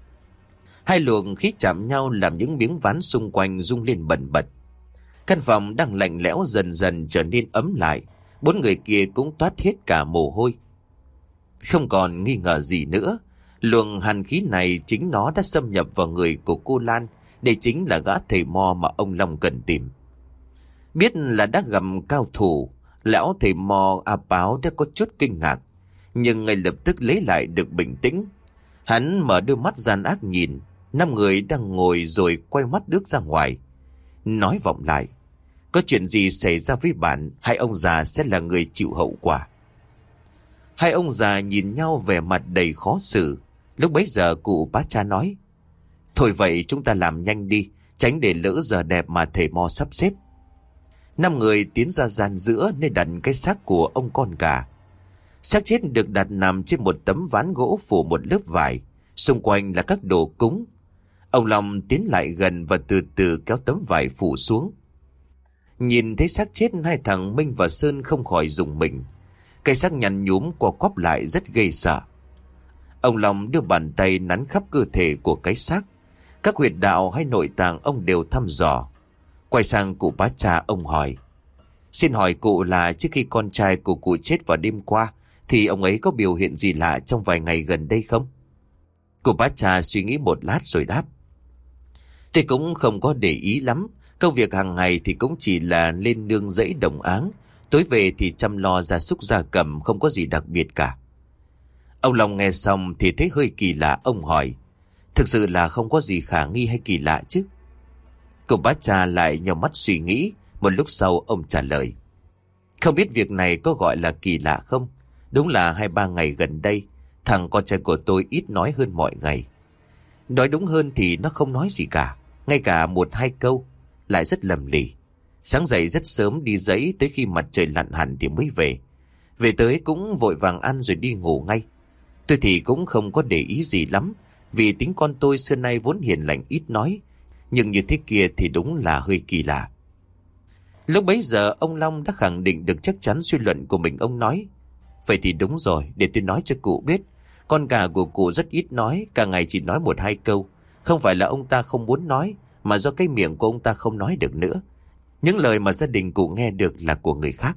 Hai luồng khí chạm nhau làm những miếng ván xung quanh rung lên bần bật. Căn phòng đang lạnh lẽo dần dần trở nên ấm lại. 4 người kia cũng toát hết cả mồ hôi. Không còn nghi ngờ gì nữa, luồng hàn khí này chính nó đã xâm nhập vào người của cô Lan. Đây chính là gã thầy mo mà ông Long cần tìm. Biết là đã gặp cao thủ, lão thầy mo A Báo đã có chút kinh ngạc, nhưng ngay lập tức lấy lại được bình tĩnh. Hắn mở đôi mắt gian ác nhìn 5 người đang ngồi rồi quay mắt bước ra ngoài, nói vọng lại: Có chuyện gì xảy ra với bạn, hai ông già sẽ là người chịu hậu quả. Hai ông già nhìn nhau vẻ mặt đầy khó xử. Lúc bấy giờ cụ bá cha nói: Thôi vậy chúng ta làm nhanh đi, tránh để lỡ giờ đẹp mà thầy mo sắp xếp. 5 người tiến ra gian giữa nơi đặt cái xác của ông con gà. Xác chết được đặt nằm trên một tấm ván gỗ phủ một lớp vải, xung quanh là các đồ cúng. Ông Long tiến lại gần và từ từ kéo tấm vải phủ xuống. Nhìn thấy xác chết, hai thằng Minh và Sơn không khỏi rùng mình. Cái xác nhăn nhúm co quắp lại rất ghê sợ. Ông Long đưa bàn tay nắn khắp cơ thể của cái xác. Các huyệt đạo hay nội tạng ông đều thăm dò. Quay sang cụ bá cha, ông hỏi: Xin hỏi cụ là trước khi con trai của cụ chết vào đêm qua thì ông ấy có biểu hiện gì lạ trong vài ngày gần đây không? Cụ bá cha suy nghĩ một lát rồi đáp: Tôi cũng không có để ý lắm. Công việc hàng ngày thì cũng chỉ là lên nương rẫy đồng áng, tối về thì chăm lo gia súc gia cầm, không có gì đặc biệt cả. Ông Long nghe xong thì thấy hơi kỳ lạ, ông hỏi: Thực sự là không có gì khả nghi hay kỳ lạ chứ? Cụ bá cha lại nhíu mắt suy nghĩ. Một lúc sau ông trả lời: Không biết việc này có gọi là kỳ lạ không? Đúng là 2-3 ngày gần đây thằng con trai của tôi ít nói hơn mọi ngày. Nói đúng hơn thì nó không nói gì cả, ngay cả 1-2 câu, lại rất lầm lì. Sáng dậy rất sớm đi giẫy, tới khi mặt trời lặn hẳn thì mới về. Về tới cũng vội vàng ăn rồi đi ngủ ngay. Tôi thì cũng không có để ý gì lắm, vì tính con tôi xưa nay vốn hiền lành ít nói, nhưng như thế kia thì đúng là hơi kỳ lạ. Lúc bấy giờ ông Long đã khẳng định được chắc chắn suy luận của mình. Ông nói: Vậy thì đúng rồi, để tôi nói cho cụ biết. Con gà của cụ rất ít nói, cả ngày chỉ nói 1-2 câu. Không phải là ông ta không muốn nói, mà do cái miệng của ông ta không nói được nữa. Những lời mà gia đình cụ nghe được là của người khác.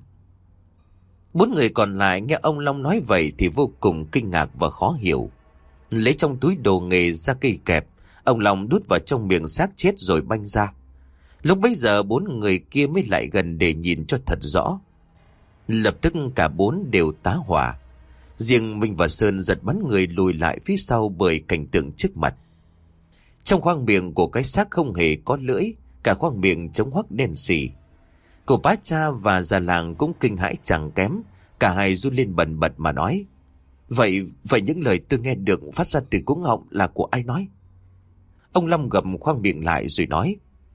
4 người còn lại nghe ông Long nói vậy thì vô cùng kinh ngạc và khó hiểu. Lấy trong túi đồ nghề ra cây kẹp, ông Long đút vào trong miệng xác chết rồi banh ra. Lúc bấy giờ 4 người kia mới lại gần để nhìn cho thật rõ. Lập tức cả 4 đều tá hỏa. Riêng Minh và Sơn giật bắn người lùi lại phía sau bởi cảnh tượng trước mặt. Trong khoang miệng của cái xác không hề có lưỡi, cả khoang miệng trống hoắc đen sì. Cô bá cha và già làng cũng kinh hãi chẳng kém, cả hai run lên bần bật mà nói: Vậy những lời tôi nghe được phát ra từ cuống họng là của ai nói? Ông Long gầm khoang miệng lại rồi nói: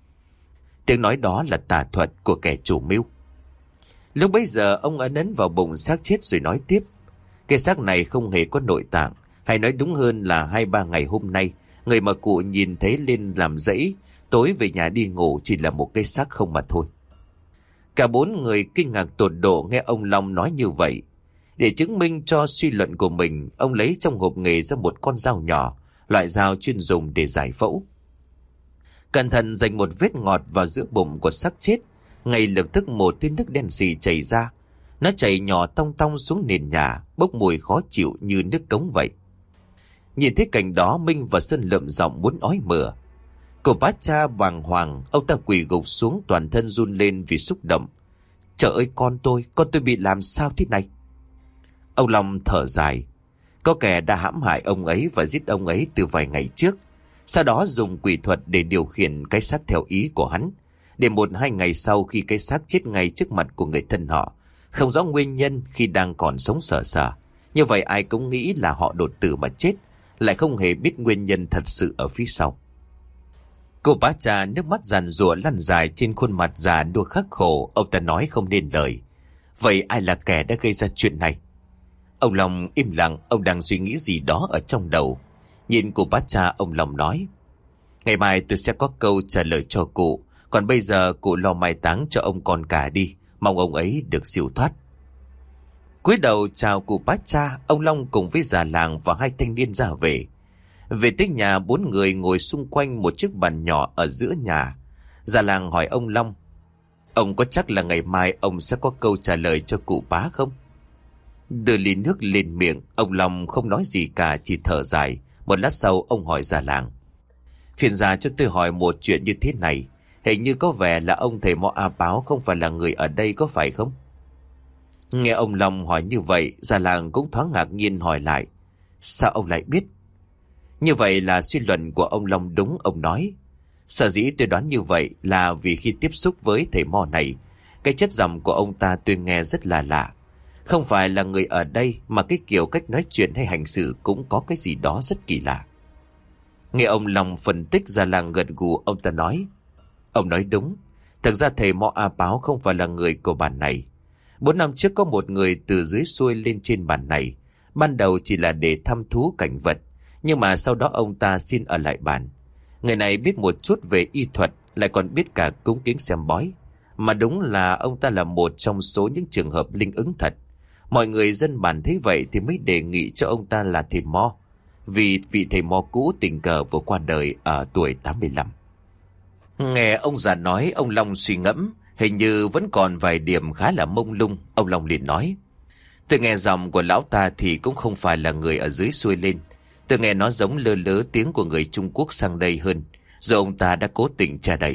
Tiếng nói đó là tà thuật của kẻ chủ mưu. Lúc bấy giờ ông ấn ấn vào bụng xác chết rồi nói tiếp: Cái xác này không hề có nội tạng, hay nói đúng hơn là 2-3 ngày hôm nay, người mà cụ nhìn thấy lên làm dãy, tối về nhà đi ngủ chỉ là một cái xác không mà thôi. Cả 4 người kinh ngạc tột độ nghe ông Long nói như vậy. Để chứng minh cho suy luận của mình, ông lấy trong hộp nghề ra một con dao nhỏ, loại dao chuyên dùng để giải phẫu. Cẩn thận dành một vết ngọt vào giữa bụng của xác chết, ngay lập tức một tia nước đen xì chảy ra. Nó chảy nhỏ tong tong xuống nền nhà, bốc mùi khó chịu như nước cống vậy. Nhìn thấy cảnh đó, Minh và Sơn lợm giọng muốn ói mửa. Cô bá cha bàng hoàng, ông ta quỳ gục xuống, toàn thân run lên vì xúc động. Trời ơi, con tôi bị làm sao thế này? Ông Long thở dài. Có kẻ đã hãm hại ông ấy và giết ông ấy từ vài ngày trước, sau đó dùng quỷ thuật để điều khiển cái xác theo ý của hắn, để 1-2 ngày sau khi cái xác chết ngay trước mặt của người thân họ, không rõ nguyên nhân khi đang còn sống sờ sờ. Như vậy ai cũng nghĩ là họ đột tử mà chết, lại không hề biết nguyên nhân thật sự ở phía sau. Cô bá cha nước mắt giàn giụa lăn dài trên khuôn mặt già nua khắc khổ. Ông ta nói không nên lời. Vậy ai là kẻ đã gây ra chuyện này? Ông Long im lặng, ông đang suy nghĩ gì đó ở trong đầu. Nhìn cô bá cha, ông Long nói: Ngày mai tôi sẽ có câu trả lời cho cụ, còn bây giờ cụ lo mai táng cho ông con cả đi, mong ông ấy được siêu thoát. Cúi đầu chào cụ bá cha, ông Long cùng với già làng và 2 thanh niên ra về. Về tới nhà, 4 người ngồi xung quanh một chiếc bàn nhỏ ở giữa nhà. Già làng hỏi ông Long: Ông có chắc là ngày mai ông sẽ có câu trả lời cho cụ bá không? Đưa ly nước lên miệng, ông Long không nói gì cả, chỉ thở dài. Một lát sau ông hỏi già làng: Phiền già cho tôi hỏi một chuyện như thế này. Hình như có vẻ là ông thầy Mo A Páo không phải là người ở đây, có phải không? Nghe ông Long hỏi như vậy, già làng cũng thoáng ngạc nhiên hỏi lại: Sao ông lại biết? Như vậy là suy luận của ông Long đúng, ông nói. Sở dĩ tôi đoán như vậy là vì khi tiếp xúc với thầy Mo này, cái chất giọng của ông ta tôi nghe rất là lạ. Không phải là người ở đây, mà cái kiểu cách nói chuyện hay hành xử cũng có cái gì đó rất kỳ lạ. Nghe ông Long phân tích, già làng gật gù, ông ta nói: Ông nói đúng. Thực ra thầy Mo A Páo không phải là người của bản này. 4 năm trước có một người từ dưới xuôi lên trên bản này. Ban đầu chỉ là để thăm thú cảnh vật, nhưng mà sau đó ông ta xin ở lại bản. Người này biết một chút về y thuật, lại còn biết cả cúng kiến xem bói. Mà đúng là ông ta là một trong số những trường hợp linh ứng thật. Mọi người dân bản thấy vậy thì mới đề nghị cho ông ta là thầy Mo, vì vị thầy Mo cũ tình cờ vừa qua đời ở tuổi 85. Nghe ông già nói, ông Long suy ngẫm, hình như vẫn còn vài điểm khá là mông lung. Ông Long liền nói: Tôi nghe giọng của lão ta thì cũng không phải là người ở dưới xuôi lên. Tôi nghe nó giống lơ lớ tiếng của người Trung Quốc sang đây hơn, rồi ông ta đã cố tình che đậy.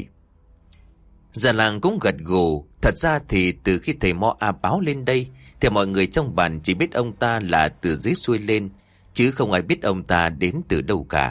Già làng cũng gật gù. Thật ra thì từ khi thầy Mo A Páo lên đây thì mọi người trong bản chỉ biết ông ta là từ dưới xuôi lên, chứ không ai biết ông ta đến từ đâu cả.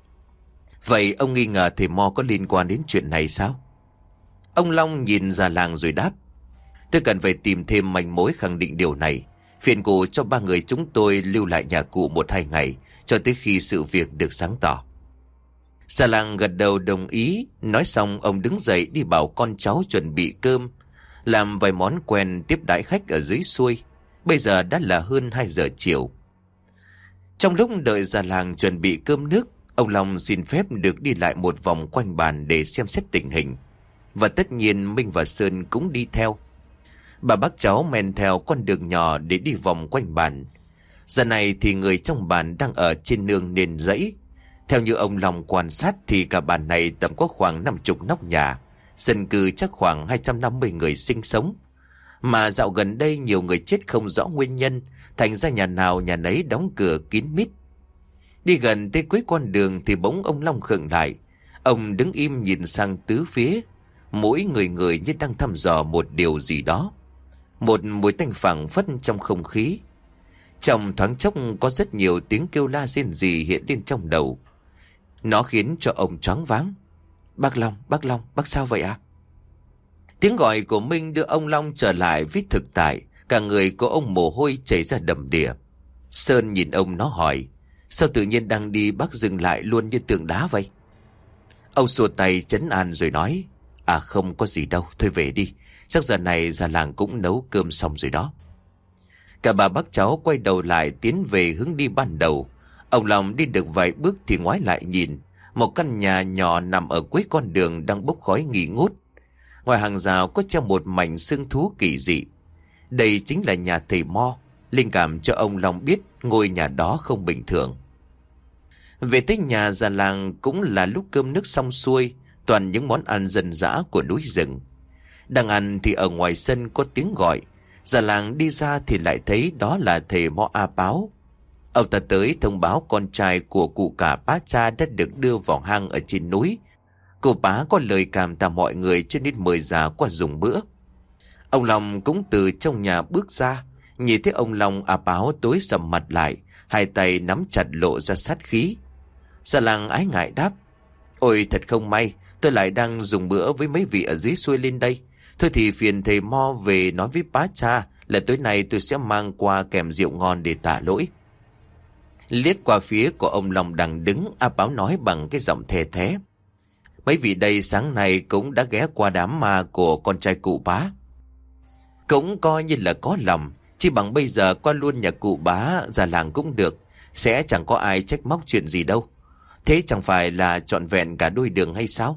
Vậy ông nghi ngờ thầy Mo có liên quan đến chuyện này sao? Ông Long nhìn già làng rồi đáp: Tôi cần phải tìm thêm manh mối khẳng định điều này. Phiền cụ cho 3 người chúng tôi lưu lại nhà cụ 1-2 ngày, cho tới khi sự việc được sáng tỏ. Già làng gật đầu đồng ý. Nói xong ông đứng dậy đi bảo con cháu chuẩn bị cơm, làm vài món quen tiếp đãi khách ở dưới xuôi. Bây giờ đã là hơn 2 giờ chiều. Trong lúc đợi già làng chuẩn bị cơm nước, ông Long xin phép được đi lại một vòng quanh bàn để xem xét tình hình. Và tất nhiên Minh và Sơn cũng đi theo. Bà bác cháu men theo con đường nhỏ để đi vòng quanh bàn. Giờ này thì người trong bàn đang ở trên nương nền dãy. Theo như ông Long quan sát thì cả bàn này tầm có khoảng 50 nóc nhà, dân cư chắc khoảng 250 người sinh sống. Mà dạo gần đây nhiều người chết không rõ nguyên nhân, thành ra nhà nào nhà nấy đóng cửa kín mít. Đi gần tới cuối con đường thì bỗng ông Long khựng lại. Ông đứng im nhìn sang tứ phía, mỗi người như đang thăm dò một điều gì đó. Một mùi tanh phảng phất trong không khí. Trong thoáng chốc có rất nhiều tiếng kêu la rên rỉ hiện lên trong đầu. Nó khiến cho ông choáng váng. Bác Long, bác sao vậy ạ? Tiếng gọi của Minh đưa ông Long trở lại với thực tại. Cả người của ông mồ hôi chảy ra đầm đìa. Sơn nhìn ông nó hỏi, sao tự nhiên đang đi bác dừng lại luôn như tượng đá vậy? Ông xua tay trấn an rồi nói, không có gì đâu, thôi về đi. Chắc giờ này già làng cũng nấu cơm xong rồi đó. Cả bà bác cháu quay đầu lại tiến về hướng đi ban đầu. Ông Long đi được vài bước thì ngoái lại nhìn. Một căn nhà nhỏ nằm ở cuối con đường đang bốc khói nghi ngút. Ngoài hàng rào có treo một mảnh xương thú kỳ dị. Đây chính là nhà thầy Mo. Linh cảm cho ông Long biết ngôi nhà đó không bình thường. Về tới nhà già làng cũng là lúc cơm nước xong xuôi. Toàn những món ăn dân dã của núi rừng. Đang ăn thì ở ngoài sân có tiếng gọi. Già làng đi ra thì lại thấy đó là thầy Mo A Páo. Ông ta tới thông báo con trai của cụ cả Pá Cha đã được đưa vào hang ở trên núi. Cụ Pá có lời cảm tạ mọi người cho nên mời già qua dùng bữa. Ông Long cũng từ trong nhà bước ra. Nhìn thấy ông Long, A Páo tối sầm mặt lại, hai tay nắm chặt lộ ra sát khí. Già làng ái ngại đáp, ôi thật không may, tôi lại đang dùng bữa với mấy vị ở dưới xuôi lên đây. Thôi thì phiền thầy Mo về nói với Pá Cha là tối nay tôi sẽ mang qua kèm rượu ngon để tạ lỗi. Liếc qua phía của ông Long đang đứng, A Páo nói bằng cái giọng thè thé, mấy vị đây sáng nay cũng đã ghé qua đám ma của con trai cụ Pá. Cũng coi như là có lòng, chỉ bằng bây giờ qua luôn nhà cụ Bá già làng cũng được, sẽ chẳng có ai trách móc chuyện gì đâu. Thế chẳng phải là trọn vẹn cả đôi đường hay sao?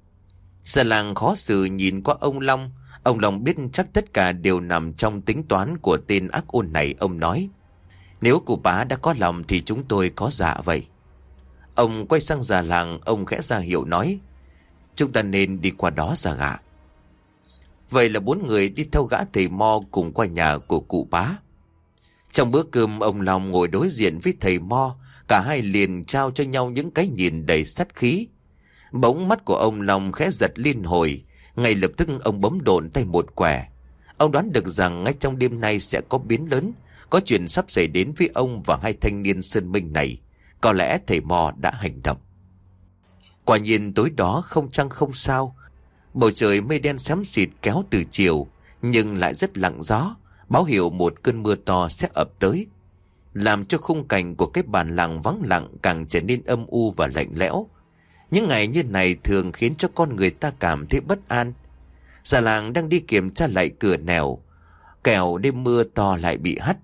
Già làng khó xử nhìn qua ông Long. Ông Long biết chắc tất cả đều nằm trong tính toán của tên ác ôn này. Ông nói, nếu cụ Bá đã có lòng thì chúng tôi có dạ vậy. Ông quay sang già làng, ông khẽ ra hiệu nói, chúng ta nên đi qua đó già gạ. Vậy là 4 người đi theo gã thầy Mo cùng qua nhà của cụ Bá. Trong bữa cơm, ông Long ngồi đối diện với thầy Mo. Cả hai liền trao cho nhau những cái nhìn đầy sát khí. Bỗng mắt của ông Long khẽ giật liên hồi. Ngay lập tức ông bấm độn tay một quẻ. Ông đoán được rằng ngay trong đêm nay sẽ có biến lớn. Có chuyện sắp xảy đến với ông và hai thanh niên sơn minh này. Có lẽ thầy Mo đã hành động. Quả nhiên tối đó không trăng không sao. Bầu trời mây đen xám xịt kéo từ chiều, nhưng lại rất lặng gió, báo hiệu một cơn mưa to sẽ ập tới, làm cho khung cảnh của cái bản làng vắng lặng càng trở nên âm u và lạnh lẽo. Những ngày như này thường khiến cho con người ta cảm thấy bất an. Già làng đang đi kiểm tra lại cửa nẻo, kẻo đêm mưa to lại bị hắt.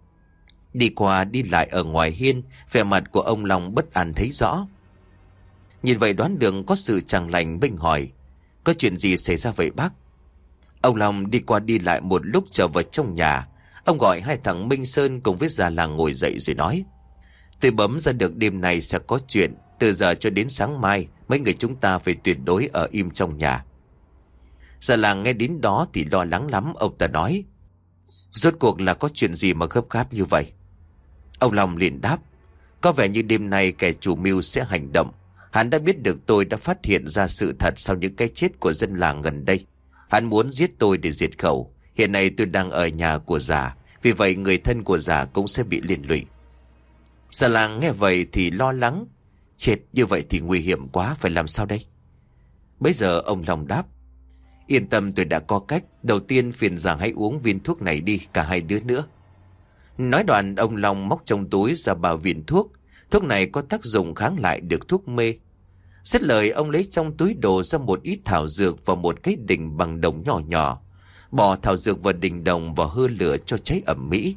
Đi qua đi lại ở ngoài hiên, vẻ mặt của ông Long bất an thấy rõ. Nhìn vậy đoán được có sự chẳng lành, Minh hỏi, có chuyện gì xảy ra vậy bác? Ông Long đi qua đi lại một lúc trở vào trong nhà. Ông gọi hai thằng Minh Sơn cùng với già làng ngồi dậy rồi nói, tôi bấm ra được đêm nay sẽ có chuyện. Từ giờ cho đến sáng mai, mấy người chúng ta phải tuyệt đối ở im trong nhà. Già làng nghe đến đó thì lo lắng lắm. Ông ta nói, rốt cuộc là có chuyện gì mà gấp gáp như vậy? Ông Long liền đáp, có vẻ như đêm nay kẻ chủ mưu sẽ hành động. Hắn đã biết được tôi đã phát hiện ra sự thật sau những cái chết của dân làng gần đây. Hắn muốn giết tôi để diệt khẩu. Hiện nay tôi đang ở nhà của già, vì vậy người thân của già cũng sẽ bị liên lụy. Già làng nghe vậy thì lo lắng, chết như vậy thì nguy hiểm quá, phải làm sao đây? Bây giờ ông Long đáp, yên tâm, tôi đã có cách. Đầu tiên phiền già hãy uống viên thuốc này đi, cả hai đứa nữa. Nói đoạn ông Long móc trong túi ra bao viên thuốc. Thuốc này có tác dụng kháng lại được thuốc mê. Xét lời, ông lấy trong túi đồ ra một ít thảo dược và một cái đình bằng đồng nhỏ nhỏ. Bỏ thảo dược vào đình đồng và hơ lửa cho cháy ẩm mỹ.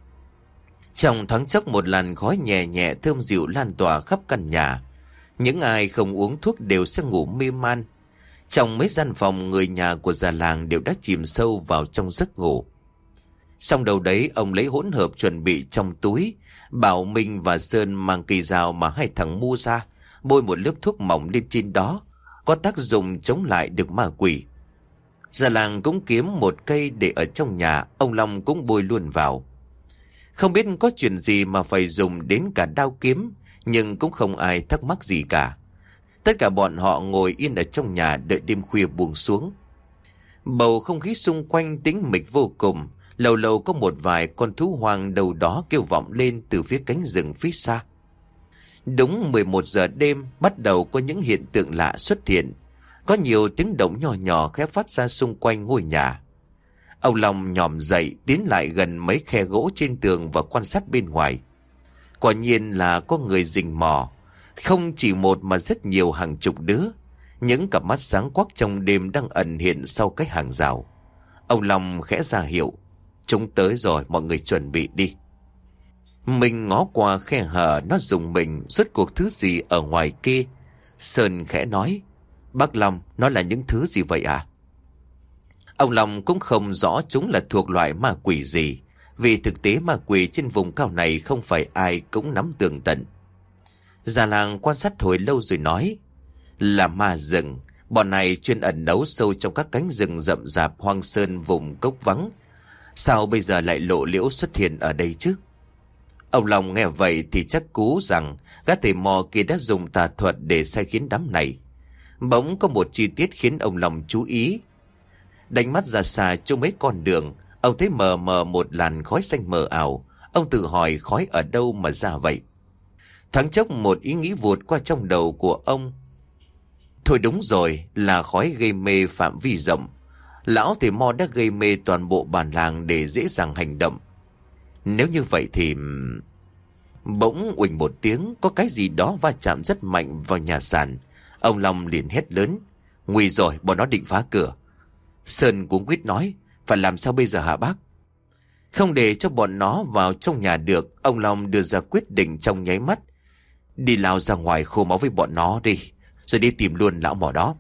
Trong thoáng chốc một làn khói nhẹ nhẹ thơm dịu lan tỏa khắp căn nhà. Những ai không uống thuốc đều sẽ ngủ mê man. Trong mấy gian phòng, người nhà của già làng đều đã chìm sâu vào trong giấc ngủ. Xong đầu đấy, ông lấy hỗn hợp chuẩn bị trong túi, bảo Minh và Sơn mang cây dao mà hai thằng mua ra, bôi một lớp thuốc mỏng lên trên đó, có tác dụng chống lại được ma quỷ. Già làng cũng kiếm một cây để ở trong nhà, ông Long cũng bôi luôn vào. Không biết có chuyện gì mà phải dùng đến cả đao kiếm, nhưng cũng không ai thắc mắc gì cả. Tất cả bọn họ ngồi yên ở trong nhà đợi đêm khuya buông xuống. Bầu không khí xung quanh tĩnh mịch vô cùng. Lâu lâu có một vài con thú hoang đâu đó kêu vọng lên từ phía cánh rừng phía xa. Đúng 11 giờ đêm bắt đầu có những hiện tượng lạ xuất hiện. Có nhiều tiếng động nhỏ nhỏ khẽ phát ra xung quanh ngôi nhà. Ông Long nhòm dậy tiến lại gần mấy khe gỗ trên tường và quan sát bên ngoài. Quả nhiên là có người rình mò. Không chỉ một mà rất nhiều, hàng chục đứa. Những cặp mắt sáng quắc trong đêm đang ẩn hiện sau cái hàng rào. Ông Long khẽ ra hiệu. Chúng tới rồi, mọi người chuẩn bị đi. Mình ngó qua khe hở, nó rùng mình, rốt cuộc thứ gì ở ngoài kia. Sơn khẽ nói, bác Long, nó là những thứ gì vậy à? Ông Long cũng không rõ chúng là thuộc loại ma quỷ gì, vì thực tế ma quỷ trên vùng cao này không phải ai cũng nắm tường tận. Già làng quan sát hồi lâu rồi nói, là ma rừng. Bọn này chuyên ẩn náu sâu trong các cánh rừng rậm rạp hoang sơn vùng cốc vắng. Sao bây giờ lại lộ liễu xuất hiện ở đây chứ? Ông Long nghe vậy thì chắc cú rằng các thầy mò kia đã dùng tà thuật để sai khiến đám này. Bỗng có một chi tiết khiến ông Long chú ý. Đánh mắt ra xa trong mấy con đường, ông thấy mờ mờ một làn khói xanh mờ ảo. Ông tự hỏi khói ở đâu mà ra vậy? Thoáng chốc một ý nghĩ vụt qua trong đầu của ông. Thôi đúng rồi, là khói gây mê phạm vi rộng. Lão thầy mo đã gây mê toàn bộ bản làng để dễ dàng hành động. Nếu như vậy thì... Bỗng uỳnh một tiếng, có cái gì đó va chạm rất mạnh vào nhà sàn. Ông Long liền hét lớn, nguy rồi, bọn nó định phá cửa. Sơn cuống quýt nói, phải làm sao bây giờ hả bác? Không để cho bọn nó vào trong nhà được, ông Long đưa ra quyết định trong nháy mắt. Đi lao ra ngoài khô máu với bọn nó đi, rồi đi tìm luôn lão mỏ đó.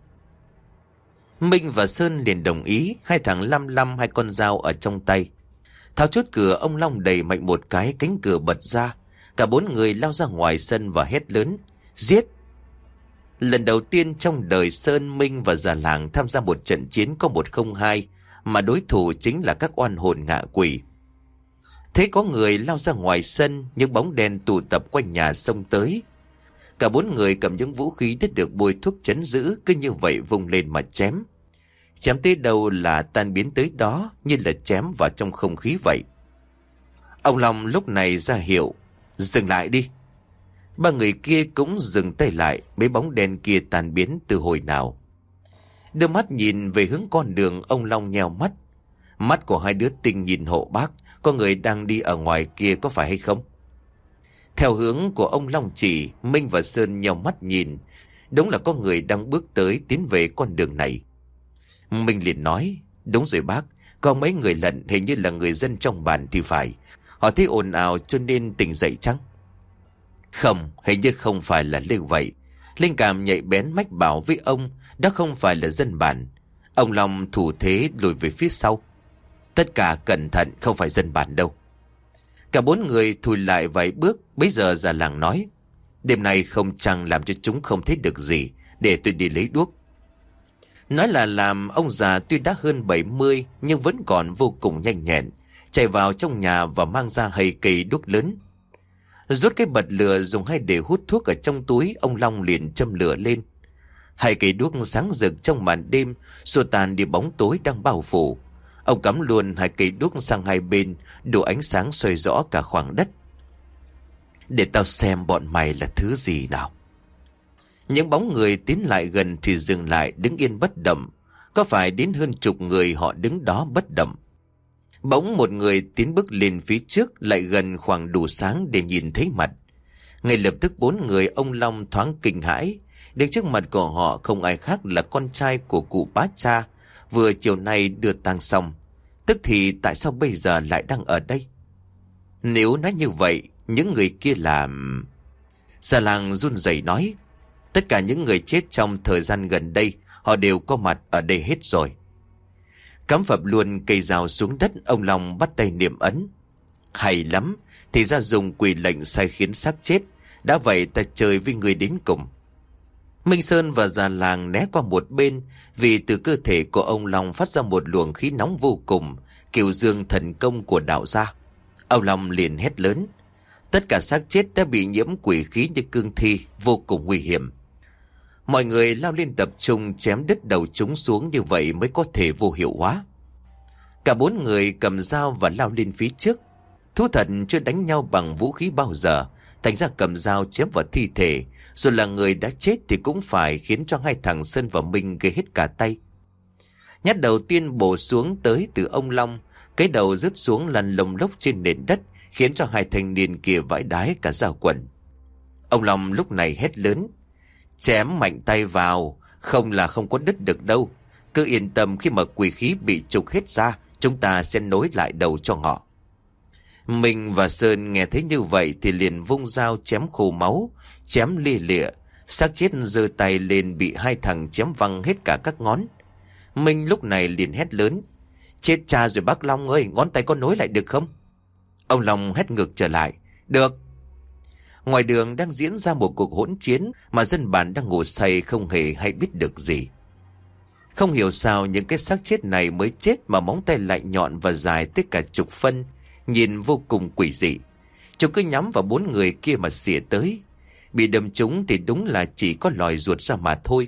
Minh và Sơn liền đồng ý. Hai thằng lăm lăm hai con dao ở trong tay. Tháo chốt cửa, ông Long đẩy mạnh một cái, cánh cửa bật ra. Cả bốn người lao ra ngoài sân và hét lớn, giết! Lần đầu tiên trong đời Sơn, Minh và già làng tham gia một trận chiến có 1-0-2, mà đối thủ chính là các oan hồn ngạ quỷ. Thấy có người lao ra ngoài sân, những bóng đen tụ tập quanh nhà xông tới. Cả bốn người cầm những vũ khí đã được bôi thuốc trấn giữ, cứ như vậy vung lên mà chém. Chém tới đâu là tan biến tới đó, như là chém vào trong không khí vậy. Ông Long lúc này ra hiệu, dừng lại đi. Ba người kia cũng dừng tay lại, mấy bóng đen kia tan biến từ hồi nào. Đưa mắt nhìn về hướng con đường, ông Long nheo mắt. Mắt của hai đứa tinh nhìn hộ bác, có người đang đi ở ngoài kia có phải hay không? Theo hướng của ông Long chỉ, Minh và Sơn nheo mắt nhìn. Đúng là có người đang bước tới, tiến về con đường này. Minh liền nói, đúng rồi bác, có mấy người lận hình như là người dân trong bản thì phải. Họ thấy ồn ào cho nên tỉnh dậy chăng? Không, hình như không phải là như vậy. Linh cảm nhạy bén mách bảo với ông, đó không phải là dân bản. Ông Long thủ thế lùi về phía sau. Tất cả cẩn thận, không phải dân bản đâu. Cả bốn người thùi lại vài bước. Bấy giờ già làng nói, đêm nay không trăng làm cho chúng không thấy được gì, để tôi đi lấy đuốc. Nói là làm, ông già tuy đã hơn 70 nhưng vẫn còn vô cùng nhanh nhẹn, chạy vào trong nhà và mang ra hầy cây đuốc lớn. Rút cái bật lửa dùng hai để hút thuốc ở trong túi, ông Long liền châm lửa lên. Hai cây đuốc sáng rực trong màn đêm, xua tan đi bóng tối đang bao phủ. Ông cắm luôn hai cây đuốc sang hai bên, đủ ánh sáng soi rõ cả khoảng đất. Để tao xem bọn mày là thứ gì nào. Những bóng người tiến lại gần thì dừng lại, đứng yên bất động. Có phải đến hơn chục người họ đứng đó bất động. Bỗng một người tiến bước lên phía trước, lại gần khoảng đủ sáng để nhìn thấy mặt. Ngay lập tức bốn người ông Long thoáng kinh hãi. Đứng trước mặt của họ không ai khác là con trai của cụ bá cha, vừa chiều nay đưa tang xong. Tức thì tại sao bây giờ lại đang ở đây? Nếu nói như vậy, những người kia là... Già làng run rẩy nói, tất cả những người chết trong thời gian gần đây, họ đều có mặt ở đây hết rồi. Cắm phập luôn cây dao xuống đất, ông Long bắt tay niệm ấn. Hay lắm, thì ra dùng quỷ lệnh sai khiến xác chết. Đã vậy ta chơi với người đến cùng. Minh Sơn và già làng né qua một bên, vì từ cơ thể của ông Long phát ra một luồng khí nóng vô cùng, kiểu dương thần công của đạo gia. Ông Long liền hét lớn. Tất cả xác chết đã bị nhiễm quỷ khí như cương thi, vô cùng nguy hiểm. Mọi người lao lên tập trung chém đứt đầu chúng xuống, như vậy mới có thể vô hiệu hóa. Cả bốn người cầm dao và lao lên phía trước. Thú thật chưa đánh nhau bằng vũ khí bao giờ, thành ra cầm dao chém vào thi thể. Rồi là người đã chết thì cũng phải khiến cho hai thằng Sơn và Minh gây hết cả tay. Nhát đầu tiên bổ xuống tới từ ông Long, cái đầu rớt xuống lăn lông lốc trên nền đất, khiến cho hai thanh niên kia vãi đái cả da quần. Ông Long lúc này hét lớn: chém mạnh tay vào, không là không có đứt được đâu. Cứ yên tâm, khi mà quỷ khí bị trục hết ra, chúng ta sẽ nối lại đầu cho họ. Minh và Sơn nghe thấy như vậy thì liền vung dao chém khô máu, chém lia lịa. Xác chết giơ tay lên bị hai thằng chém văng hết cả các ngón. Minh lúc này liền hét lớn: chết cha rồi bác Long ơi, ngón tay có nối lại được không? Ông Long hét ngược trở lại: được. Ngoài đường đang diễn ra một cuộc hỗn chiến mà dân bản đang ngủ say không hề hay biết được gì. Không hiểu sao những cái xác chết này mới chết mà móng tay lại nhọn và dài tới cả chục phân, nhìn vô cùng quỷ dị. Chúng cứ nhắm vào 4 người kia mà xỉa tới. Bị đâm trúng thì đúng là chỉ có lòi ruột ra mà thôi.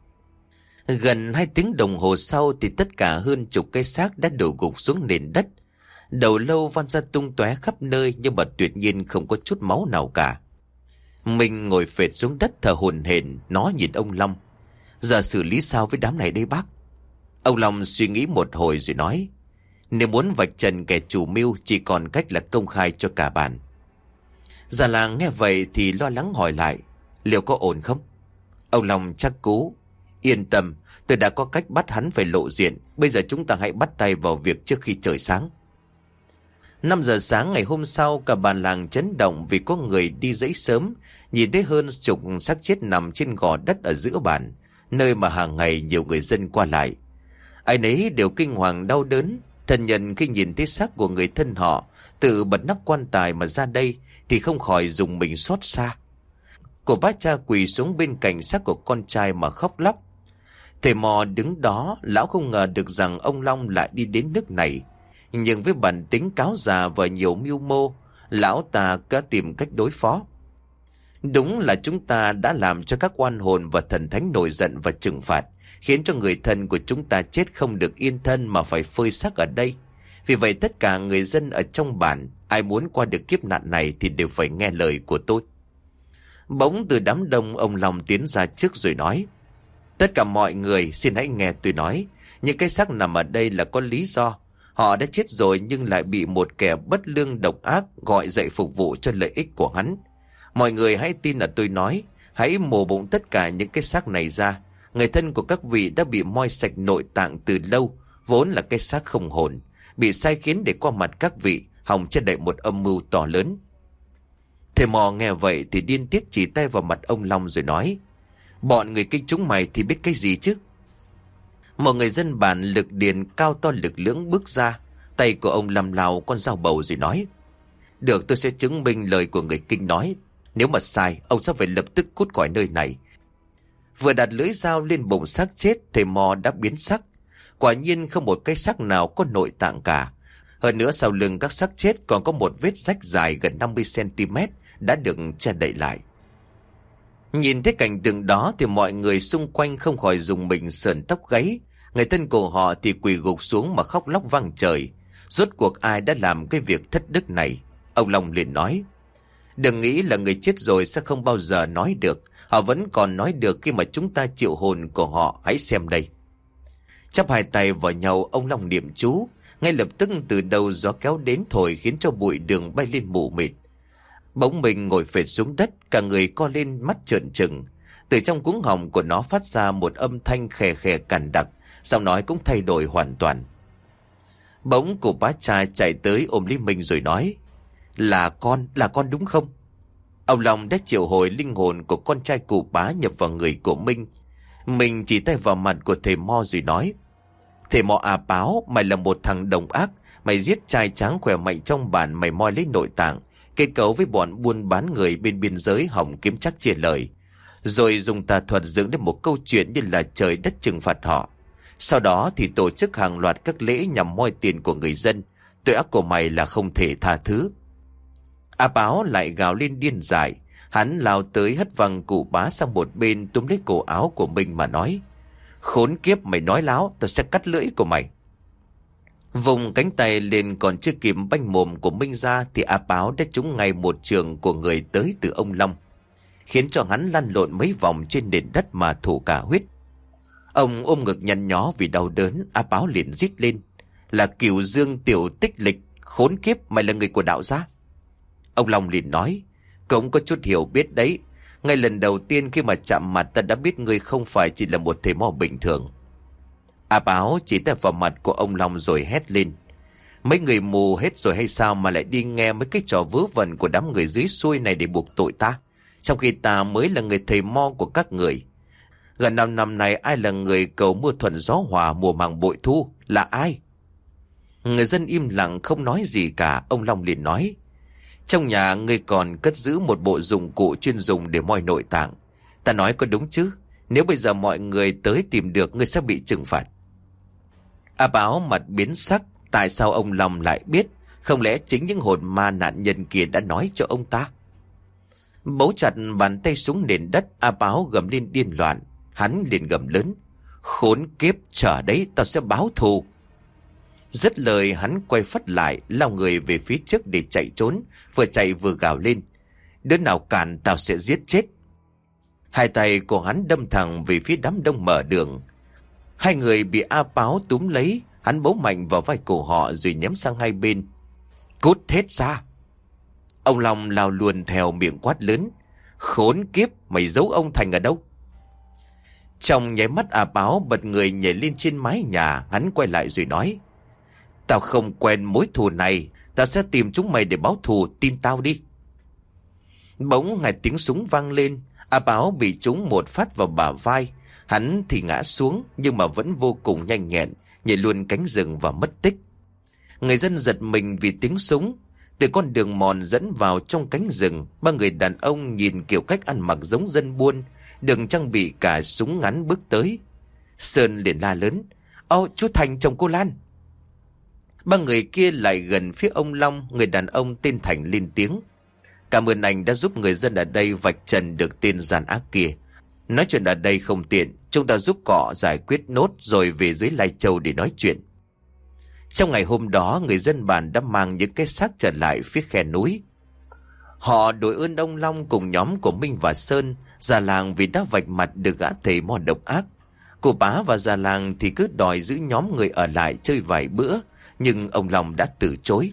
Gần 2 tiếng đồng hồ sau thì tất cả hơn chục cái xác đã đổ gục xuống nền đất. Đầu lâu văng ra tung tóe khắp nơi nhưng mà tuyệt nhiên không có chút máu nào cả. Mình ngồi phệt xuống đất thở hổn hển, nó nhìn ông Long: giờ xử lý sao với đám này đây bác? Ông Long suy nghĩ một hồi rồi nói: nếu muốn vạch trần kẻ chủ mưu chỉ còn cách là công khai cho cả bản. Già làng nghe vậy thì lo lắng hỏi lại: liệu có ổn không? Ông Long chắc cú: yên tâm, tôi đã có cách bắt hắn phải lộ diện. Bây giờ chúng ta hãy bắt tay vào việc trước khi trời sáng. 5 giờ sáng ngày hôm sau, cả bản làng chấn động vì có người đi dãy sớm, nhìn thấy hơn chục xác chết nằm trên gò đất ở giữa bản, nơi mà hàng ngày nhiều người dân qua lại. Ai nấy đều kinh hoàng đau đớn. Thân nhân khi nhìn thấy xác của người thân họ tự bật nắp quan tài mà ra đây thì không khỏi rùng mình xót xa. Cô bác cha quỳ xuống bên cạnh xác của con trai mà khóc lóc. Thầy mò đứng đó, lão không ngờ được rằng ông Long lại đi đến nước này. Nhưng với bản tính cáo già và nhiều mưu mô, lão ta đã tìm cách đối phó. Đúng là chúng ta đã làm cho các oan hồn và thần thánh nổi giận và trừng phạt, khiến cho người thân của chúng ta chết không được yên thân mà phải phơi xác ở đây. Vì vậy tất cả người dân ở trong bản, ai muốn qua được kiếp nạn này thì đều phải nghe lời của tôi. Bỗng từ đám đông ông Long tiến ra trước rồi nói: tất cả mọi người xin hãy nghe tôi nói. Những cái xác nằm ở đây là có lý do. Họ đã chết rồi nhưng lại bị một kẻ bất lương độc ác gọi dậy phục vụ cho lợi ích của hắn. Mọi người hãy tin là tôi nói. Hãy mổ bụng tất cả những cái xác này ra. Người thân của các vị đã bị moi sạch nội tạng từ lâu, vốn là cái xác không hồn, bị sai khiến để qua mặt các vị, hòng che đậy một âm mưu to lớn. Thầy mò nghe vậy thì điên tiết chỉ tay vào mặt ông Long rồi nói: bọn người kinh chúng mày thì biết cái gì chứ? Một người dân bản lực điền cao to lực lưỡng bước ra, tay của ông lầm lào con dao bầu rồi nói: được, tôi sẽ chứng minh lời của người kinh nói. Nếu mà sai, ông sẽ phải lập tức cút khỏi nơi này. Vừa đặt lưỡi dao lên bụng xác chết, thầy mò đã biến sắc. Quả nhiên không một cái xác nào có nội tạng cả. Hơn nữa sau lưng các xác chết còn có một vết rách dài gần 50 cm đã được che đậy lại. Nhìn thấy cảnh tượng đó thì mọi người xung quanh không khỏi rùng mình sởn tóc gáy. Người thân của họ thì quỳ gục xuống mà khóc lóc vang trời. Rốt cuộc ai đã làm cái việc thất đức này? Ông Long liền nói: đừng nghĩ là người chết rồi sẽ không bao giờ nói được. Họ vẫn còn nói được khi mà chúng ta triệu hồn của họ. Hãy xem đây. Chắp hai tay vào nhau, ông Long niệm chú. Ngay lập tức từ đầu gió kéo đến thổi khiến cho bụi đường bay lên mù mịt. Bỗng mình ngồi phệt xuống đất, cả người co lên, mắt trợn trừng. Từ trong cuống họng của nó phát ra một âm thanh khè khè cằn đặc, giọng nói cũng thay đổi hoàn toàn. Bỗng cụ bá cha chạy tới ôm lấy mình rồi nói: là con đúng không? Ông Long đã triệu hồi linh hồn của con trai cụ bá nhập vào người của Minh. Mình chỉ tay vào mặt của thầy Mo rồi nói: thầy Mo à báo, mày là một thằng đồng ác. Mày giết trai tráng khỏe mạnh trong bản, mày moi lấy nội tạng, kết cấu với bọn buôn bán người bên biên giới hỏng kiếm chắc chia lời, rồi dùng tà thuật dựng đến một câu chuyện như là trời đất trừng phạt họ. Sau đó thì tổ chức hàng loạt các lễ nhằm moi tiền của người dân. Tội ác của mày là không thể tha thứ. A Báo lại gào lên điên dại. Hắn lao tới hất văng cụ bá sang một bên, túm lấy cổ áo của mình mà nói: khốn kiếp, mày nói láo, tao sẽ cắt lưỡi của mày. Vùng cánh tay lên còn chưa kịp banh mồm của Minh ra thì A Báo đã trúng ngay một trường của người tới từ ông Long, khiến cho hắn lăn lộn mấy vòng trên nền đất mà thổ cả huyết. Ông ôm ngực nhăn nhó vì đau đớn. A Báo liền rít lên: "Là Cửu Dương tiểu tích lịch, khốn kiếp, mày là người của đạo gia?" Ông Long liền nói: "Cũng có chút hiểu biết đấy. Ngay lần đầu tiên khi mà chạm mặt ta đã biết ngươi không phải chỉ là một thầy mo bình thường." A Báo chỉ tay vào mặt của ông Long rồi hét lên: "Mấy người mù hết rồi hay sao mà lại đi nghe mấy cái trò vớ vẩn của đám người dưới xuôi này để buộc tội ta, trong khi ta mới là người thầy mo của các người. Gần 5 năm này ai là người cầu mưa thuận gió hòa mùa màng bội thu, là ai?" Người dân im lặng không nói gì cả. Ông Long liền nói: "Trong nhà ngươi còn cất giữ một bộ dụng cụ chuyên dùng để moi nội tạng. Ta nói có đúng chứ? Nếu bây giờ mọi người tới tìm được, ngươi sẽ bị trừng phạt." A Báo mặt biến sắc. Tại sao ông Long lại biết? Không lẽ chính những hồn ma nạn nhân kia đã nói cho ông ta? Bấu chặt bàn tay xuống nền đất, A Báo gầm lên điên loạn. Hắn liền gầm lớn: "Khốn kiếp, chờ đấy, tao sẽ báo thù." Dứt lời hắn quay phắt lại, lao người về phía trước để chạy trốn, vừa chạy vừa gào lên: "Đứa nào cản tao sẽ giết chết." Hai tay của hắn đâm thẳng về phía đám đông mở đường. Hai người bị A Báo túm lấy, hắn bấu mạnh vào vai cổ họ rồi ném sang hai bên: "Cút hết ra!" Ông Long lao luôn theo, miệng quát lớn: "Khốn kiếp, mày giấu ông Thành ở đâu?" Trong nháy mắt A Báo bật người nhảy lên trên mái nhà. Hắn quay lại rồi nói: "Tao không quen mối thù này, tao sẽ tìm chúng mày để báo thù, tin tao đi." Bỗng nghe tiếng súng vang lên. A Báo bị trúng một phát vào bả vai. Hắn thì ngã xuống nhưng mà vẫn vô cùng nhanh nhẹn, nhảy luôn cánh rừng và mất tích. Người dân giật mình vì tiếng súng. Từ con đường mòn dẫn vào trong cánh rừng, ba người đàn ông nhìn kiểu cách ăn mặc giống dân buôn, được trang bị cả súng ngắn bước tới. Sơn liền la lớn: "Ô, chú Thành chồng cô Lan!" Ba người kia lại gần phía ông Long. Người đàn ông tên Thành lên tiếng: "Cảm ơn anh đã giúp người dân ở đây vạch trần được tên gian ác kia. Nói chuyện ở đây không tiện, chúng ta giúp cọ giải quyết nốt rồi về dưới Lai Châu để nói chuyện." Trong ngày hôm đó, người dân bản đã mang những cái xác trở lại phía khe núi. Họ đội ơn ông Long cùng nhóm của Minh và Sơn, già làng vì đã vạch mặt được gã thầy mo độc ác. Cô Bá và già làng thì cứ đòi giữ nhóm người ở lại chơi vài bữa, nhưng ông Long đã từ chối.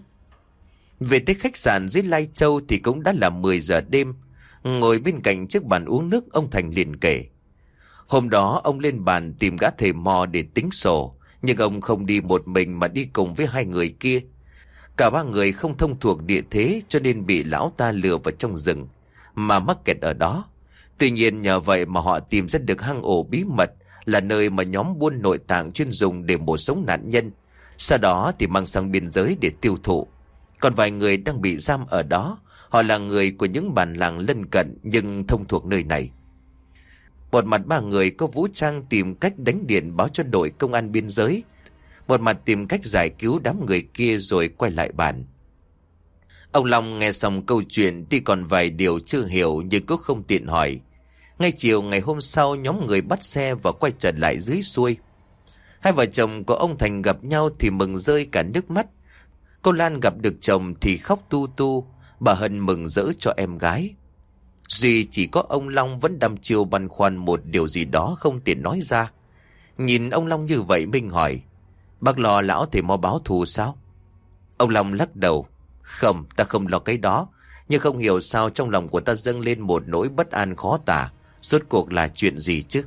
Về tới khách sạn dưới Lai Châu thì cũng đã là 10 giờ đêm. Ngồi bên cạnh chiếc bàn uống nước, ông Thành liền kể: Hôm đó ông lên bàn tìm gã thầy mo để tính sổ, nhưng ông không đi một mình mà đi cùng với hai người kia. Cả ba người không thông thuộc địa thế cho nên bị lão ta lừa vào trong rừng mà mắc kẹt ở đó. Tuy nhiên nhờ vậy mà họ tìm ra được hang ổ bí mật, là nơi mà nhóm buôn nội tạng chuyên dùng để mổ sống nạn nhân, sau đó thì mang sang biên giới để tiêu thụ. Còn vài người đang bị giam ở đó, họ là người của những bản làng lân cận nhưng thông thuộc nơi này. Một mặt ba người có vũ trang tìm cách đánh điện báo cho đội công an biên giới, một mặt tìm cách giải cứu đám người kia rồi quay lại bàn. Ông Long nghe xong câu chuyện tuy còn vài điều chưa hiểu nhưng cũng không tiện hỏi. Ngay chiều ngày hôm sau, nhóm người bắt xe và quay trở lại dưới xuôi. Hai vợ chồng của ông Thành gặp nhau thì mừng rơi cả nước mắt. Cô Lan gặp được chồng thì khóc tu tu, bà Hân mừng rỡ cho em gái. Duy chỉ có ông Long vẫn đăm chiêu băn khoăn một điều gì đó không tiện nói ra. Nhìn ông Long như vậy, Minh hỏi: Bác lo lão thầy mo báo thù sao? Ông Long lắc đầu: Không, ta không lo cái đó. Nhưng không hiểu sao trong lòng của ta dâng lên một nỗi bất an khó tả. Rốt cuộc là chuyện gì chứ?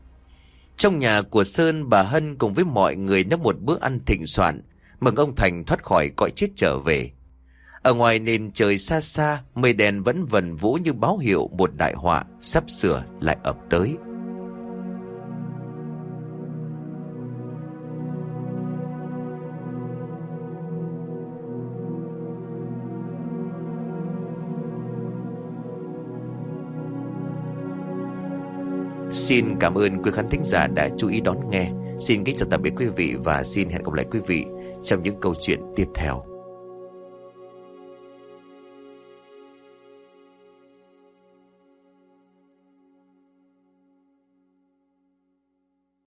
Trong nhà của Sơn, bà Hân cùng với mọi người nấu một bữa ăn thịnh soạn, mừng ông Thành thoát khỏi cõi chết trở về. Ở ngoài nền trời xa xa, mây đen vẫn vần vũ như báo hiệu một đại họa sắp sửa lại ập tới. Xin cảm ơn quý khán thính giả đã chú ý đón nghe. Xin kính chào tạm biệt quý vị và xin hẹn gặp lại quý vị trong những câu chuyện tiếp theo.